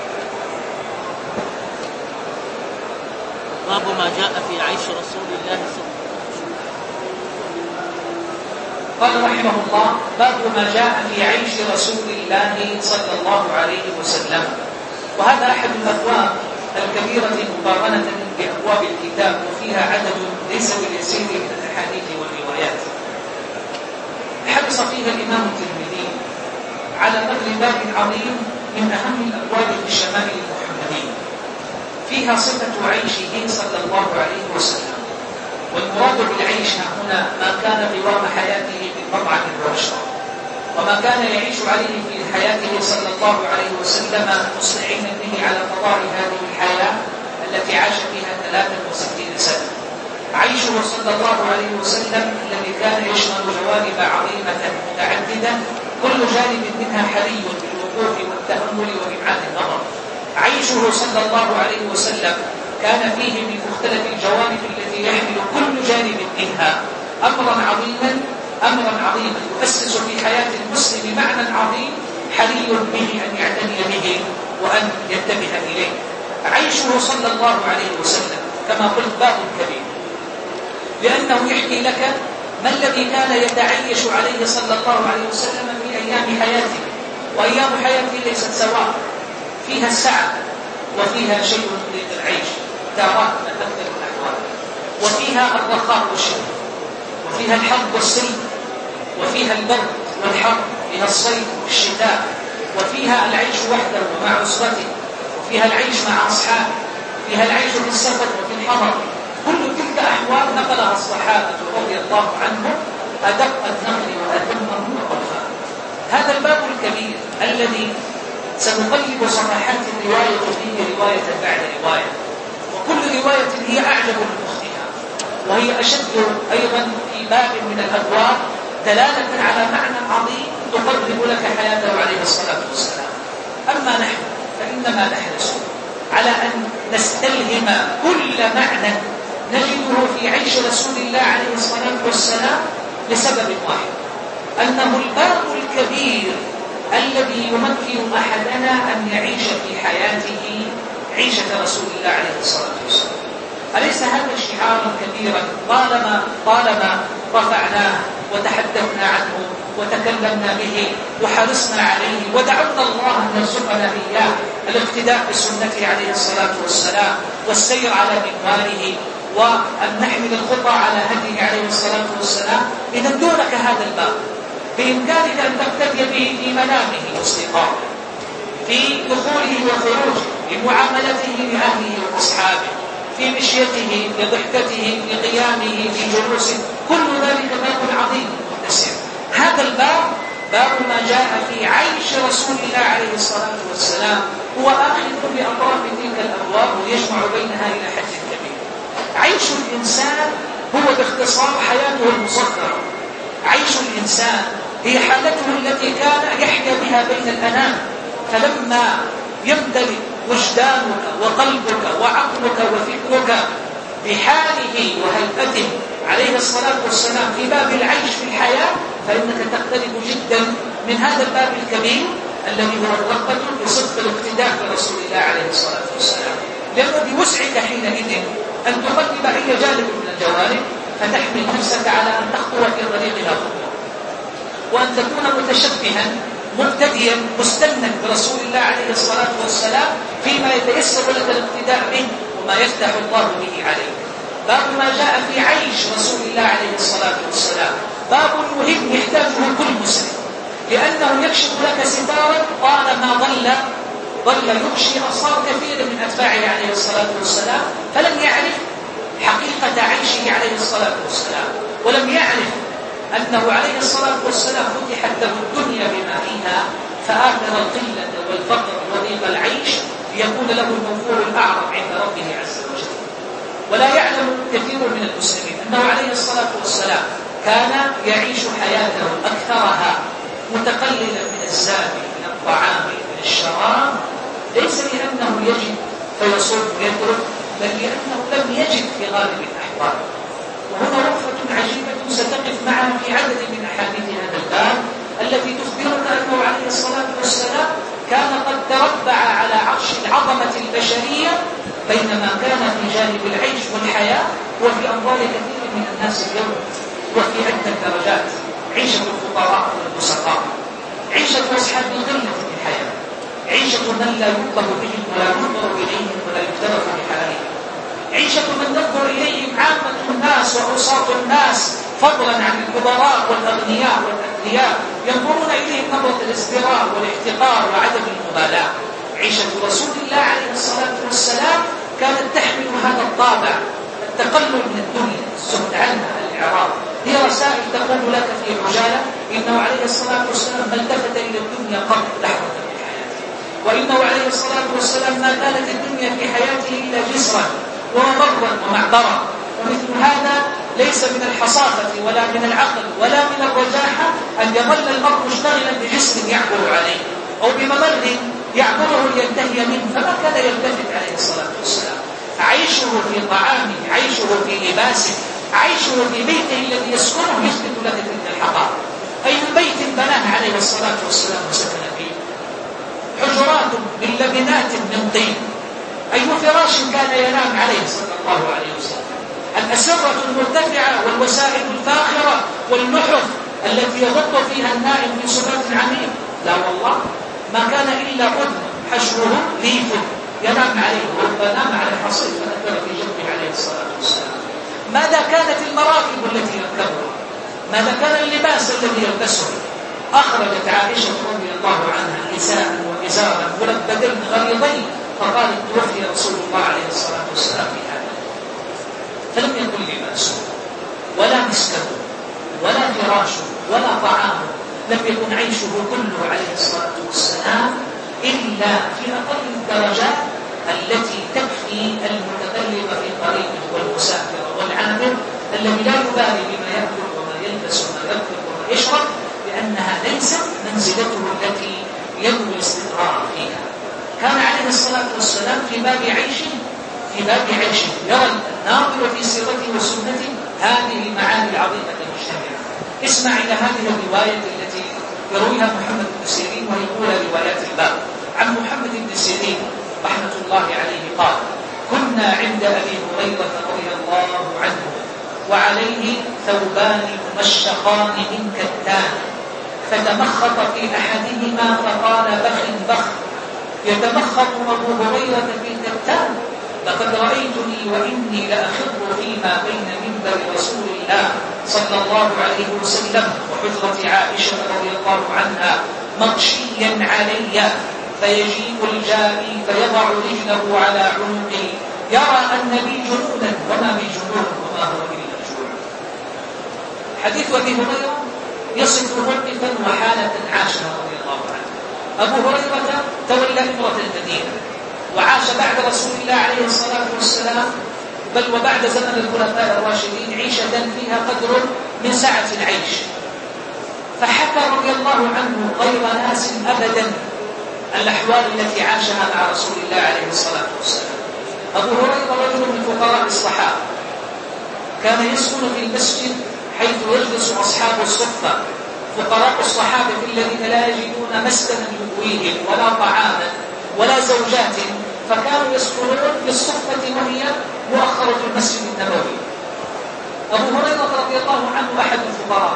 S2: باب ما جاء في عيش رسول الله صلى الله عليه وسلم.
S1: قال رحمه الله: باب ما جاء في عيش رسول الله صلى الله عليه وسلم. وهذا أحد الأبواب الكبيرة مقارنة بأبواب الكتاب، وفيها عدد ليس باليسير من الأحاديث والروايات. حرص فيها الإمام الترمذي على قدر باب عظيم من أهم الأبواب في الشمائل المحمدية، فيها صفة عيشه صلى الله عليه وسلم. والمراد بالعيش هنا ما كان قوام حياته من مطعم ومشرب، وما كان يعيش عليه في حياته صلى الله عليه وسلم مستعينا به على قضاء هذه الحياة التي عاش فيها ثلاثة وستين سنة. عيشه صلى الله عليه وسلم الذي كان يشمل جوانب عظيمة متعددة، كل جانب منها حري بالوقوف والتأمل وإبعاد النظر. عيشه صلى الله عليه وسلم كان فيه من مختلف الجوانب التي يحمل كل جانب منها أمرا عظيما أمرا عظيما يؤسس في حياة المسلم معنى عظيم حري به أن يعتني به وأن ينتبه إليه. عيشه صلى الله عليه وسلم كما قلت باب كبير، لأنه يحكي لك ما الذي كان يتعيش عليه صلى الله عليه وسلم في أيام حياته. وأيام حياته ليست سواء، فيها السعة وفيها شيء من العيش تارات من أكثر الأحوال، وفيها الرخاء والشدة، وفيها الحرب والسلم، وفيها البرد والحر، فيها الصيف والشتاء، وفيها العيش وحده ومع أسرته، وفيها العيش مع أصحابه، فيها العيش في السفر وفي الحضر. كل تلك أحوال نقلها الصحابة رضي الله عنهم أدق النقل وأتمه وأوفاه. هذا الباب الكبير الذي سنقلب صفحات الرواية فيه رواية بعد رواية، وكل رواية هي أعجب من أختها، وهي أشد أيضا في باب من الأبواب دلالة على معنى عظيم تقرب لك حياته عليه الصلاة والسلام. أما نحن فإنما نحرص على أن نستلهم كل معنى نجده في عيش رسول الله عليه الصلاة والسلام لسبب واحد، أنه الباب الكبير الذي يمكن أحدنا أن يعيش في حياته عيشة رسول الله عليه الصلاة والسلام. أليس هذا شعارا كبيرا طالما طالما رفعناه وتحدثنا عنه وتكلمنا به وحرصنا عليه ودعونا الله أن يرزقنا إياه الاقتداء بسنته عليه الصلاة والسلام والسير على منواله وأن نحمل الخطى على هديه عليه الصلاة والسلام. إذا دونك هذا الباب بإمكانك أن تقتدي به في منامه واستيقاظه، في دخوله وخروجه، في معاملته لأهله وأصحابه، في مشيته، في ضحكته، في قيامه، في جلوسه، كل ذلك باب عظيم متسع. هذا الباب باب ما جاء في عيش رسول الله عليه الصلاة والسلام، هو آخذ بأطراف تلك الأبواب ويجمع بينها إلى حد كبير. عيش الإنسان هو باختصار حياته المصغرة. عيش الإنسان هي حالته التي كان يحيا بها بين الأنام، فلما يمتلئ وجدانك وقلبك وعقلك وفكرك بحاله وهيئته عليه الصلاة والسلام في باب العيش في الحياة، فإنك تقترب جدا من هذا الباب الكبير الذي هو الرغبة بصدق الاقتداء برسول الله عليه الصلاة والسلام، لأنه بوسعك حينئذ أن تقلب أي جانب من الجوانب فتحمل نفسك على أن تخطو في طريقها خطوة، وأن تكون متشبها مقتديا مستنا برسول الله عليه الصلاة والسلام فيما يتيسر لك الاقتداء به وما يفتح الله به عليك. باب ما جاء في عيش رسول الله عليه الصلاة والسلام باب مهم يحتاجه كل مسلم، لأنه يكشف لك ستارا طالما ظل ظل يغشي أبصار كثير من أتباعه عليه الصلاة والسلام، فلم يعرف حقيقة عيشه عليه الصلاة والسلام، ولم يعرف أنه عليه الصلاة والسلام فتحت له الدنيا بما فيها فآثر القلة والفقر وضيق العيش ليكون له الموفور الأعظم عند ربه عز وجل. ولا يعلم كثير من المسلمين أنه عليه الصلاة والسلام كان يعيش حياته أكثرها متقللا من الزاد، من الطعام، من الشراب، ليس لأنه يجد فيصوم ويترك، بل لأنه لم يجد في غالب الأحوال. وهنا وقفة عجيبة ستقف معنا في عدد من أحاديث هذا الباب التي تخبرنا أنه عليه الصلاة والسلام كان قد تربع على عرش العظمة البشرية، بينما كان في جانب العيش والحياة وفي أنظار كثير من الناس اليوم وفي عدة درجات: عيشة الفقراء والبسطاء، عيشة أصحاب القلة في الحياة، عيشة من لا يطلب بهم ولا ينظر إليهم ولا يكترث بحالهم، عيشة من ننظر إليهم عامة الناس وأوساط الناس فضلا عن الكبراء والأغنياء والأثرياء، ينظرون إليهم نظرة الازدراء والاحتقار وعدم المبالاة. عيشة رسول الله عليه الصلاة والسلام كانت تحمل هذا الطابع: التقلل من الدنيا، الزهد عنها، الإعراض. هي رسائل تقول لك في عجالة إنه عليه الصلاة والسلام ما التفت إلى الدنيا قط لحظة في حياته، وإنه عليه الصلاة والسلام ما كانت الدنيا في حياته إلا جسرا وممرا ومعبرا. ومثل هذا ليس من الحصافة ولا من العقل ولا من الرجاحة أن يظل المرء مشتغلا بجسم يعبر عليه أو بممر يعبره لينتهي منه، فما كان يلتفت عليه الصلاة والسلام. عيشه في طعامه، عيشه في لباسه، عيشه في بيته الذي يسكنه يثبت له تلك الحقائق. أي بيت بناه عليه الصلاة والسلام وسكن فيه، حجرات من لبنات من طين، أي فراش كان ينام عليه صلى الله عليه وسلم، الأسرة المرتفعة والوسائل الفاخرة والنحف التي يغط فيها النائم في سبات عميق. لا والله، ما كان إلا قدم حشوه ليف ينام عليه، ونام على الحصير فنكر في جنبه عليه الصلاة والسلام. ماذا كانت المراكب التي يركبها؟ ماذا كان اللباس الذي يلبسه؟ أخرجت عائشة رضي الله عنها نساء وإزارا ملبدين غليظين، فقالت: توفي رسول الله عليه الصلاة والسلام في هذا، فلم يكن لباسه ولا مسكه ولا فراشه ولا طعامه، لم يكن عيشه كله عليه الصلاة والسلام إلا في أقل الدرجات التي تكفي المتبلغ في طريقه والمسافر والعامل الذي لا يبالي بما يأكل وما يلبس وما يركب وما يشرب، لأنها ليست منزلته التي ينوي الاستقرار فيها. كان عليه الصلاة والسلام في باب عيشه في باب عيشه يرى الناظر في سيرته وسنته هذه المعاني العظيمة المجتمعة. اسمع إلى هذه الرواية التي يرويها محمد بن سيرين، وهي أولى روايات الباب. عن محمد بن سيرين رحمة الله عليه قال: كنا عند أبي هريرة رضي الله عنه وعليه ثوبان ممشقان من كتان، فتمخط في أحدهما فقال: بخ بخ. يتمخط أبو هريرة في كتان: لقد رأيتني وإني لأخر فيما بين منبر رسول الله صلى الله عليه وسلم وحجرة عائشة رضي الله عنها مغشيا علي، فيجيء الجاري فيضع رجله على عنقي يرى أن بي جنودا وما بي جنون وما هو إلا الجوع. حديث أبي هريرة يصف موقفا وحالة عاشها رضي الله عنه. أبو هريرة تولى إمرة المدينة وعاش بعد رسول الله عليه الصلاة والسلام، بل وبعد زمن الخلفاء الراشدين، عيشة فيها قدر من سعة العيش. فحكى رضي الله عنه غير ناس أبدا الأحوال التي عاشها مع رسول الله عليه الصلاة والسلام. أبو هريرة رجل من فقراء الصحابة، كان يسكن في المسجد حيث يجلس أصحاب الصفة، فقراء الصحابة الذين لا يجدون مسكنا يؤويهم ولا طعاما ولا زوجات، فكانوا يسكنون في الصفة وهي مؤخرة المسجد النبوي. أبو هريرة رضي الله عنه أحد الفقراء،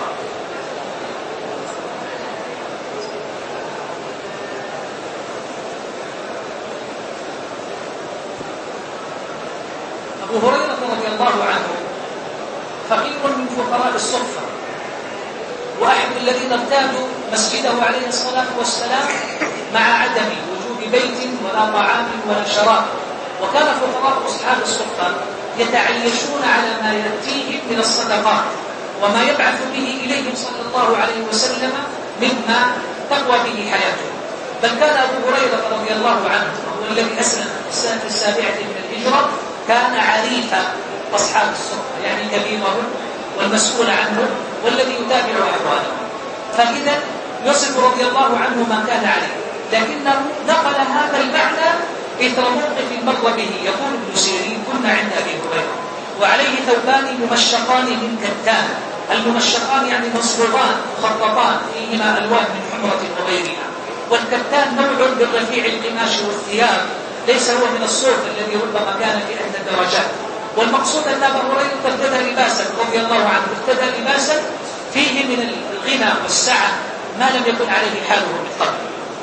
S1: أبو هريرة رضي الله عنه فقير من فقراء الصفة، وأحد الذين ارتادوا مسجده عليه الصلاة والسلام مع عدم وجود بيت ولا طعام ولا شراب. وكان فقراء أصحاب الصفة يتعيشون على ما يأتيهم من الصدقات وما يبعث به إليهم صلى الله عليه وسلم مما تقوى به حياتهم. بل كان أبو هريرة رضي الله عنه وهو الذي أسلم في السنة السابعة من الهجرة كان عريف أصحاب الصحبة، يعني كبيرهم والمسؤول عنه والذي يتابع أحوالهم. فإذا يوسف رضي الله عنه ما كان عليه، لكنه نقل هذا المعنى إثر موقف مر به. يقول ابن سيرين: كنا عند أبي هريرة وعليه ثوبان ممشقان من كتان. الممشقان يعني مصبوغان مخططان فيهما ألوان من حمرة وغيرها. والكتان نوع من رفيع القماش والثياب، ليس هو من الصوف الذي ربما كان في أدنى الدرجات. والمقصود أن أبا هريرة ارتدى لباسا رضي الله عنه، ارتدى لباسا فيه من الغنى والسعة ما لم يكن عليه حاله من قبل.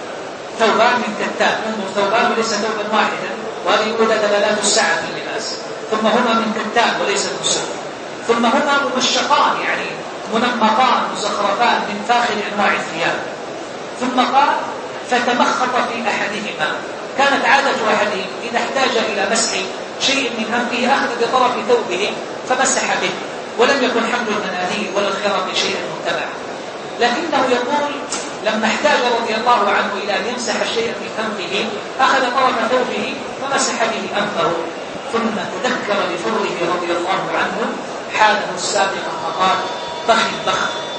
S1: ثوبان من كتان، انظر ثوبان وليس ثوبا واحدا، وهذه أولى دلالات السعة في اللباس. ثم هما من كتان وليس من صوف. ثم هما ممشقان يعني منمقان مزخرفان من فاخر أنواع الثياب. ثم قال: فتمخط في أحدهما. كانت عادة أحدهم إذا احتاج إلى مسح شيء من أنفه أخذ بطرف ثوبه فمسح به، ولم يكن حمل المناديل ولا الخرق شيئا متبعا. لكنه يقول: لما احتاج رضي الله عنه إلى أن يمسح شيئا من أنفه أخذ طرف ثوبه فمسح به أنفه، ثم تذكر بفضله رضي الله عنه حاله السابقة فقال: بخ بخ.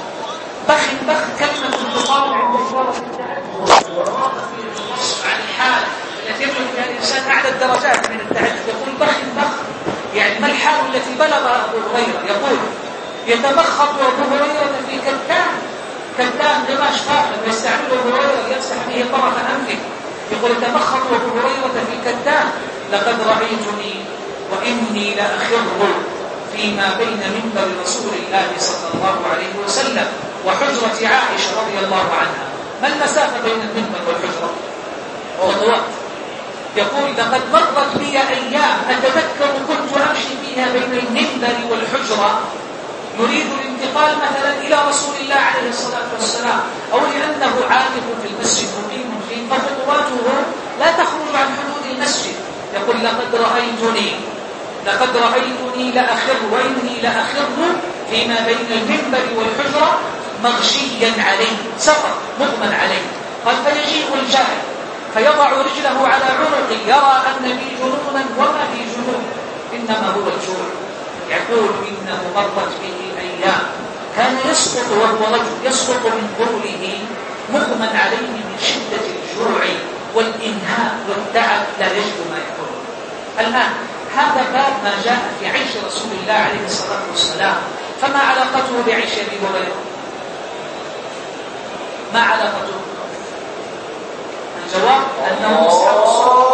S1: بخ بخ كلمة تقال عند إشارة التعجب والراقة في الوصف عن الحال التي يبلغ فيها الإنسان أعلى الدرجات من التعجب. يقول: بخ بخ يعني ما الحال التي بلغها أبو هريرة؟ يقول: يتمخط أبو هريرة في كتان، كتان قماش فاخر ويستعمله أبو هريرة ليمسح به طرف أنفه. يقول: يتمخط أبو هريرة في كتان: لقد رأيتني وإني لأخر فيما بين منبر رسول الله صلى الله عليه وسلم وحجرة عائشة رضي الله عنها. ما المسافة بين المنبر والحجرة؟ وقت. يقول: لقد مرت بي أيام أتذكر كنت أمشي فيها بين المنبر والحجرة، يريد الانتقال مثلا إلى رسول الله عليه الصلاة والسلام، أو لأنه عاكف في المسجد مقيم فيه فخطواته لا تخرج عن حدود المسجد. يقول: لقد رأيتني لقد رأيتني لأخر وإني لأخر فيما بين المنبر والحجرة مغشيا عليه، سقط مغمى عليه. قال: فيجيء الجاهل فيضع رجله على عنقي يرى أن بي جنونا وما في جنون، إنما هو الجوع. يقول: إنه مرت به أيام كان يسقط وهو رجل يسقط من طوله مغمى عليه من شدة الجوع والإنهاء والتعب لا يجد ما يأكل. الآن هذا باب ما جاء في عيش رسول الله عليه الصلاة والسلام، فما علاقته بعيش أبي هريرة؟ ما علاقته؟ الجواب أنه أصحاب الصلاة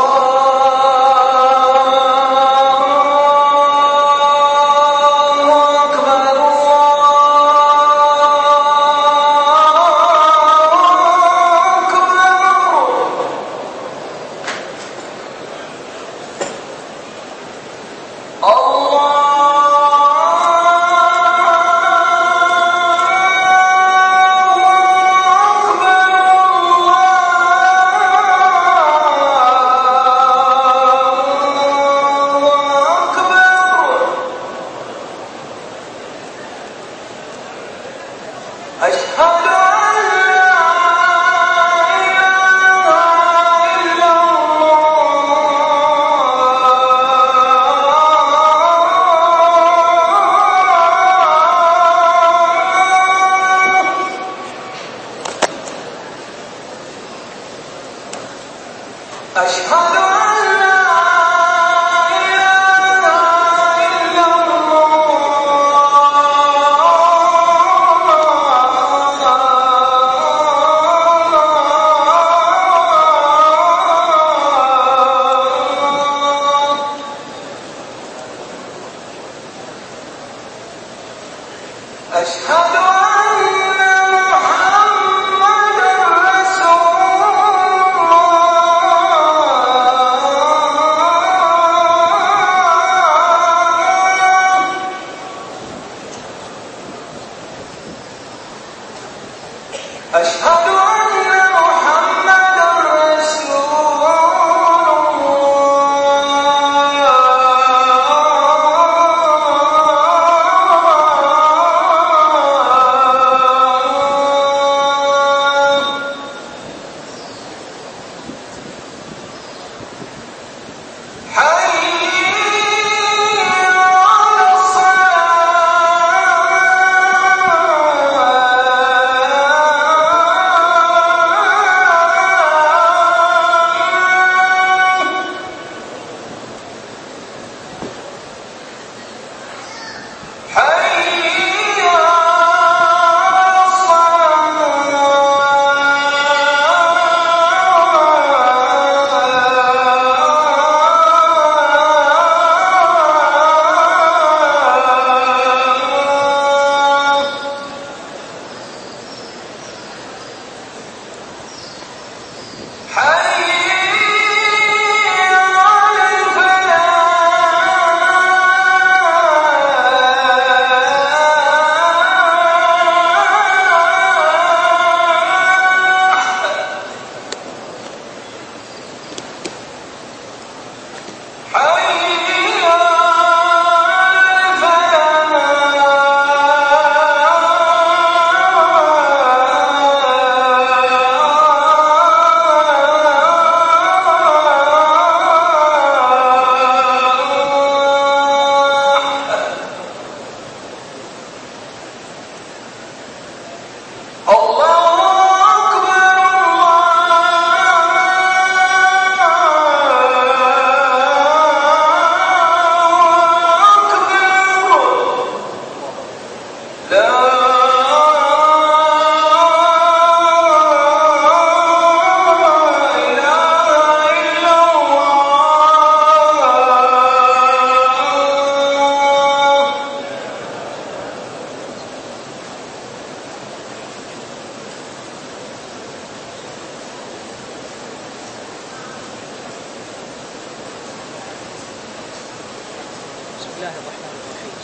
S1: الله الرحمن الرحيم.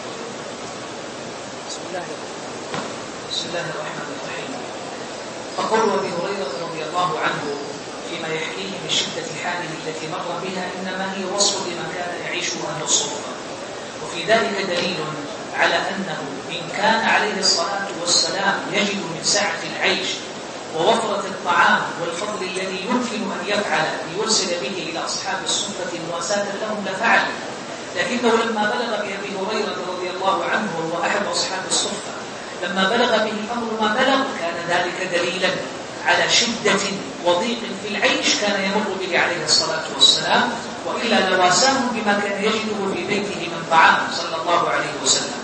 S1: بسم الله بسم الله الرحمن الرحيم. فقول أبي هريرة رضي الله عنه فيما يحكيه من شدة حاله التي مر بها إنما هي وصف لما كان يعيشه أهل الصفة، وفي ذلك دليل على أنه إن كان عليه الصلاة والسلام يجد من سعة العيش ووفرة الطعام والفضل الذي يمكن أن يفعل ليرسل به إلى أصحاب الصفة مواساة لهم لفعل، لكنه لما بلغ بأبي هريرة رضي الله عنه وهو أحد أصحاب الصفة لما بلغ به الأمر ما بلغ كان ذلك دليلا على شدة وضيق في العيش كان يمر به عليه الصلاة والسلام، وإلا لواساه بما كان يجده في بيته من طعام صلى الله عليه وسلم.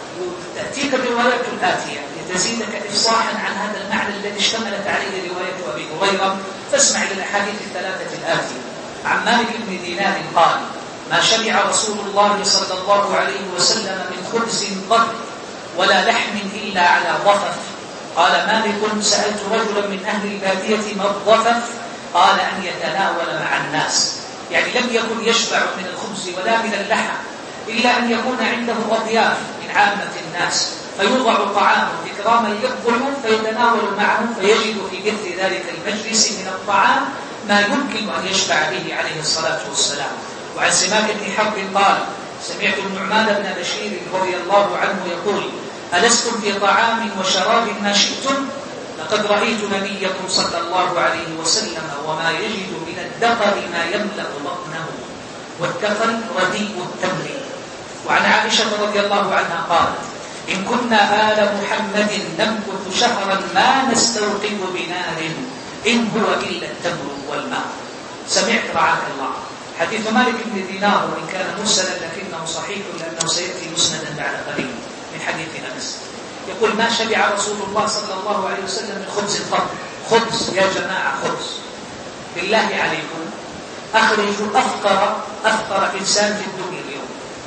S1: تأتيك الروايات الآتية لتزيدك إفصاحا عن هذا المعنى الذي اشتملت عليه رواية أبي هريرة، فاسمع إلى الأحاديث الثلاثة الآتية. عن مالك بن دينار قال: ما شبع رسول الله صلى الله عليه وسلم من خبز قط ولا لحم إلا على ضفف. قال مالك: سألت رجلا من أهل البادية ما الضفف؟ قال: أن يتناول مع الناس، يعني لم يكن يشبع من الخبز ولا من اللحم إلا أن يكون عنده أضياف من عامة الناس فيوضع طعامه إكراما للضيوف فيتناول معهم، فيجد في مثل ذلك المجلس من الطعام ما يمكن أن يشبع به عليه الصلاة والسلام. وعن سماك بن حرب قال: سمعت النعمان بن بشير رضي الله عنه يقول: ألستم في طعام وشراب ما شئتم؟ لقد رأيت نبيكم صلى الله عليه وسلم وما يجد من الدقر ما يملأ بطنه، والدقر رديء التمر. وعن عائشة رضي الله عنها قالت: إن كنا آل محمد نمكث شهرا ما نستوقد بنار إن هو إلا التمر والماء. سمعت رعاك الله. حديث مالك بن دينار وإن كان مرسلا لكنه صحيح لأنه سيأتي مسندا بعد قليل من حديث أنس. يقول: ما شبع رسول الله صلى الله عليه وسلم من خبز الفضل. خبز يا جماعة، خبز. بالله عليكم أخرجوا أفقر أفقر إنسان في الدنيا اليوم،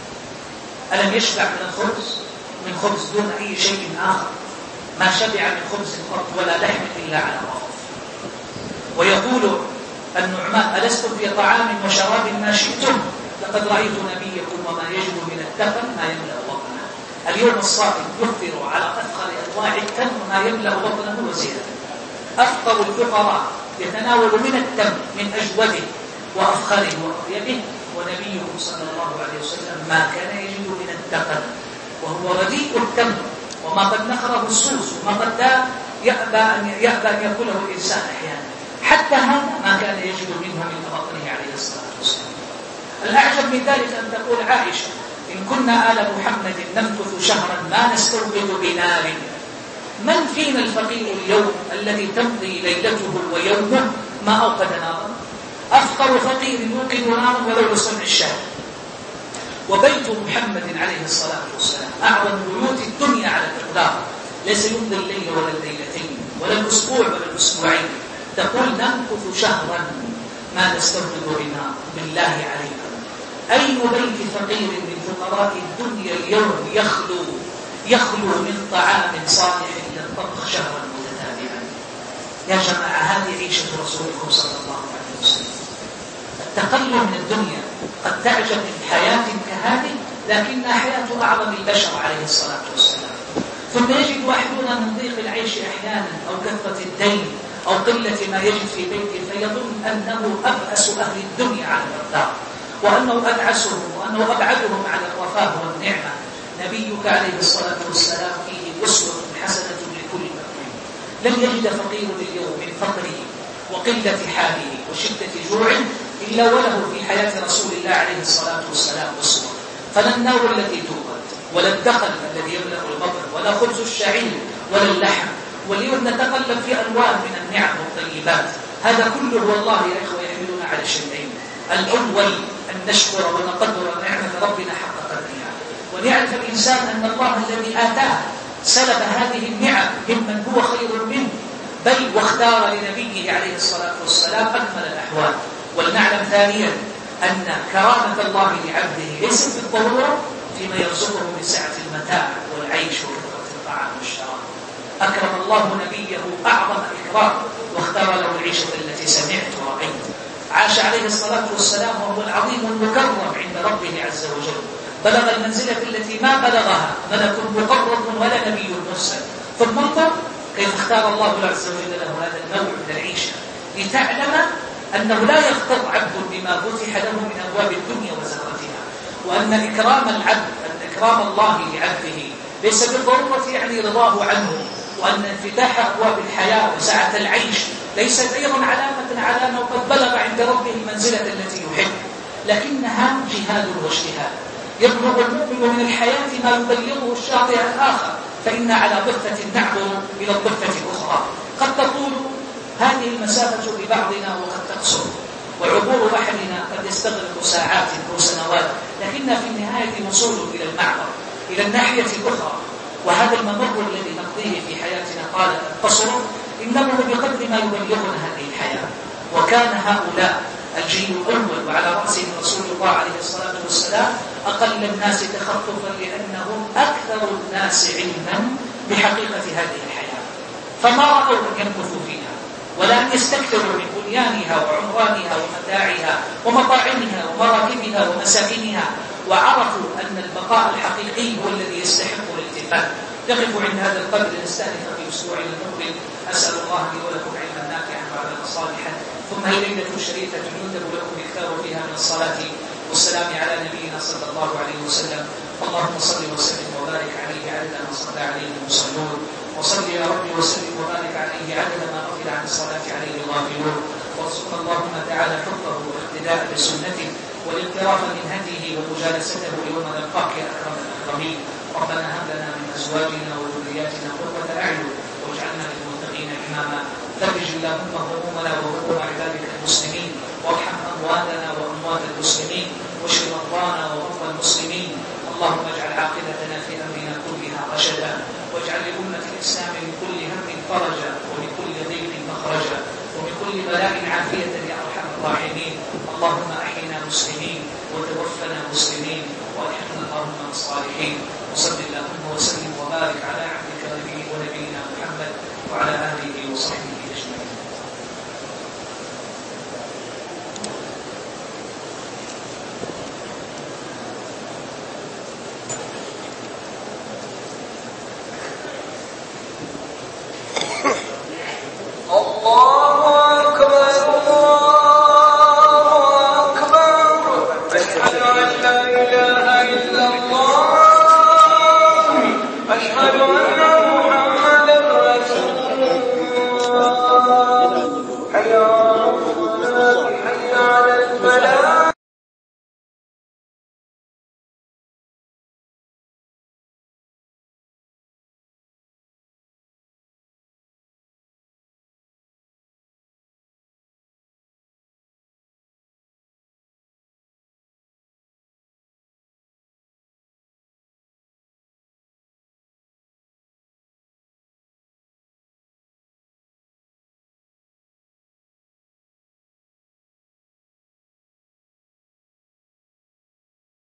S1: ألم يشبع من الخبز؟ من خبز دون أي شيء آخر. ما شبع من خبز الفضل ولا لحم إلا على ضفف. ويقول النعمان: ألستم في طعام وشراب ما شئتم؟ لقد رأيت نبيكم وما يجد من الدقر ما يملأ بطنه. اليوم الصائم يفطر على أفخر أنواع التمر ما يملأ بطنه وزيادة. أفقر الفقراء يتناول من التمر من أجوده وأفخره وأطيبه، ونبيكم صلى الله عليه وسلم ما كان يجد من الدقر وهو رديء التمر، وما قد نخره السوس، وما قد يأبى أن يأبى أن يأكله الإنسان أحيانا. حتى هذا ما كان يجد منه من بطنه عليه الصلاة والسلام. الأعجب من ذلك أن تقول عائشة: إن كنا آل محمد نمكث شهرا ما نستوقد بنار. من فينا الفقير اليوم الذي تمضي ليلته ويومه ما أوقد نارا؟ أفقر فقير يوقد نارا ولو لصنع الشهر. وبيت محمد عليه الصلاة والسلام أعظم بيوت الدنيا على الإطلاق، ليس يمضي الليل ولا الليلتين ولا الأسبوع ولا الأسبوعين. تقول نمكث شهرا ما نستوقد بنار. بالله عليكم أي بيت فقير من فقراء الدنيا اليوم يخلو يخلو من طعام صالح للطبخ شهرا متتابعا؟ يا جماعة هذه عيشة رسولكم صلى الله عليه وسلم. التقلل من الدنيا قد تعجب من حياة كهذه، لكنها حياة أعظم البشر عليه الصلاة والسلام. ثم يجد أحدنا من ضيق العيش أحيانا أو كثرة الدين أو قلة ما يجد في بيته فيظن أنه أبأس أهل الدنيا على الإطلاق، وأنه أدعسهم وأنه أبعدهم عن الرفاه والنعمة. نبيك عليه الصلاة والسلام فيه أسوة حسنة لكل مؤمن. لم يجد فقير اليوم من فقره وقلة حاله وشدة جوع إلا وله في حياة رسول الله عليه الصلاة والسلام أسوة. فلا النار التي توقد ولا الدخل الذي يملأ البطن ولا خبز الشعير ولا اللحم. واليوم نتقلب في أنواع من النعم والطيبات. هذا كله والله يا إخوة يحملنا على شيئين: الأول أن نشكر ونقدر نعمة ربنا حق قدرها، ونعرف الإنسان أن الله الذي آتاه سلب هذه النعم ممن هو خير منه، بل واختار لنبيه عليه الصلاة والسلام أكمل الأحوال. ولنعلم ثانيا أن كرامة الله لعبده ليست بالضرورة فيما يرزقه من سعة المتاع والعيش وكثرة الطعام والشراب. أكرم الله نبيه أعظم إكرام واختار له العيشة التي سمعت ورأيت. عاش عليه الصلاة والسلام وهو العظيم المكرم عند ربه عز وجل، بلغ المنزلة التي ما بلغها ملك مقرب ولا نبي مرسل. ثم انظر كيف اختار الله عز وجل له هذا النوع من العيشة لتعلم أنه لا يغتر عبد بما فتح له من أبواب الدنيا وزخرفها، وأن إكرام العبد أن إكرام الله لعبده ليس بالضرورة يعني رضاه عنه، وأن انفتاح أبواب الحياة وسعة العيش ليست أيضا علامة على أنه قد بلغ عند ربه المنزلة التي يحب، لكنها جهاد واجتهاد. يبلغ المؤمن من الحياة ما يبلغه الشاطئ الآخر، فإن على ضفة نعبر إلى الضفة الأخرى. قد تطول هذه المسافة لبعضنا وقد تقصر، وعبور أحدنا قد يستغرق ساعات أو سنوات، لكن في النهاية وصول إلى المعبر، إلى الناحية الأخرى. وهذا الممر الذي نقضيه في حياتنا قال القصر إنه بقدر ما يبلغنا هذه الحياة. وكان هؤلاء الجيل الأول وعلى رأسهم رسول الله عليه الصلاة والسلام أقل الناس تخطفا، لأنهم أكثر الناس علما بحقيقة هذه الحياة، فما رأوا أن يمكثوا فيها ولا أن يستكثروا من بنيانها وعمرانها ومتاعها ومطاعمها ومراكبها ومساكنها، وعرفوا أن البقاء الحقيقي هو الذي يستحق الالتفات. نقف عند هذا القدر نستأنف في أسبوعنا المقبل. أسأل الله لي ولكم علما نافعا وعملا صالحا، ثم هي ليلة شريفة يندب لكم الإكثار فيها من الصلاة والسلام على نبينا صلى الله عليه وسلم. اللهم صل وسلم وبارك عليه عدد ما صلى عليه المصلون، وصل يا ربي وسلم وبارك عليه عدد ما غفل عن الصلاة عليه الغافلون، وارزقنا اللهم تعالى حبه واقتداء بسنته والاقتراف من هديه ومجالسته يوم نلقاك يا أكرم الأكرمين. ربنا هب لنا من أزواجنا وذرياتنا قرة أعين واجعلنا للمتقين إماما. فرج اللهم همومنا وهموم عبادك المسلمين، وارحم أمواتنا وأموات المسلمين، واشف مرضانا ومرضى المسلمين. اللهم اجعل عاقبتنا في أمرنا كلها رشدا، واجعل لأمة الإسلام من كل هم فرجا، ومن كل ضيق مخرجا، ومن كل بلاء عافية يا أرحم الراحمين. اللهم أحينا مسلمين وتوفنا مسلمين، وألحقنا اللهم بالصالحين. وصل اللهم وسلم وبارك على عبدك ونبينا محمد وعلى آله وصحبه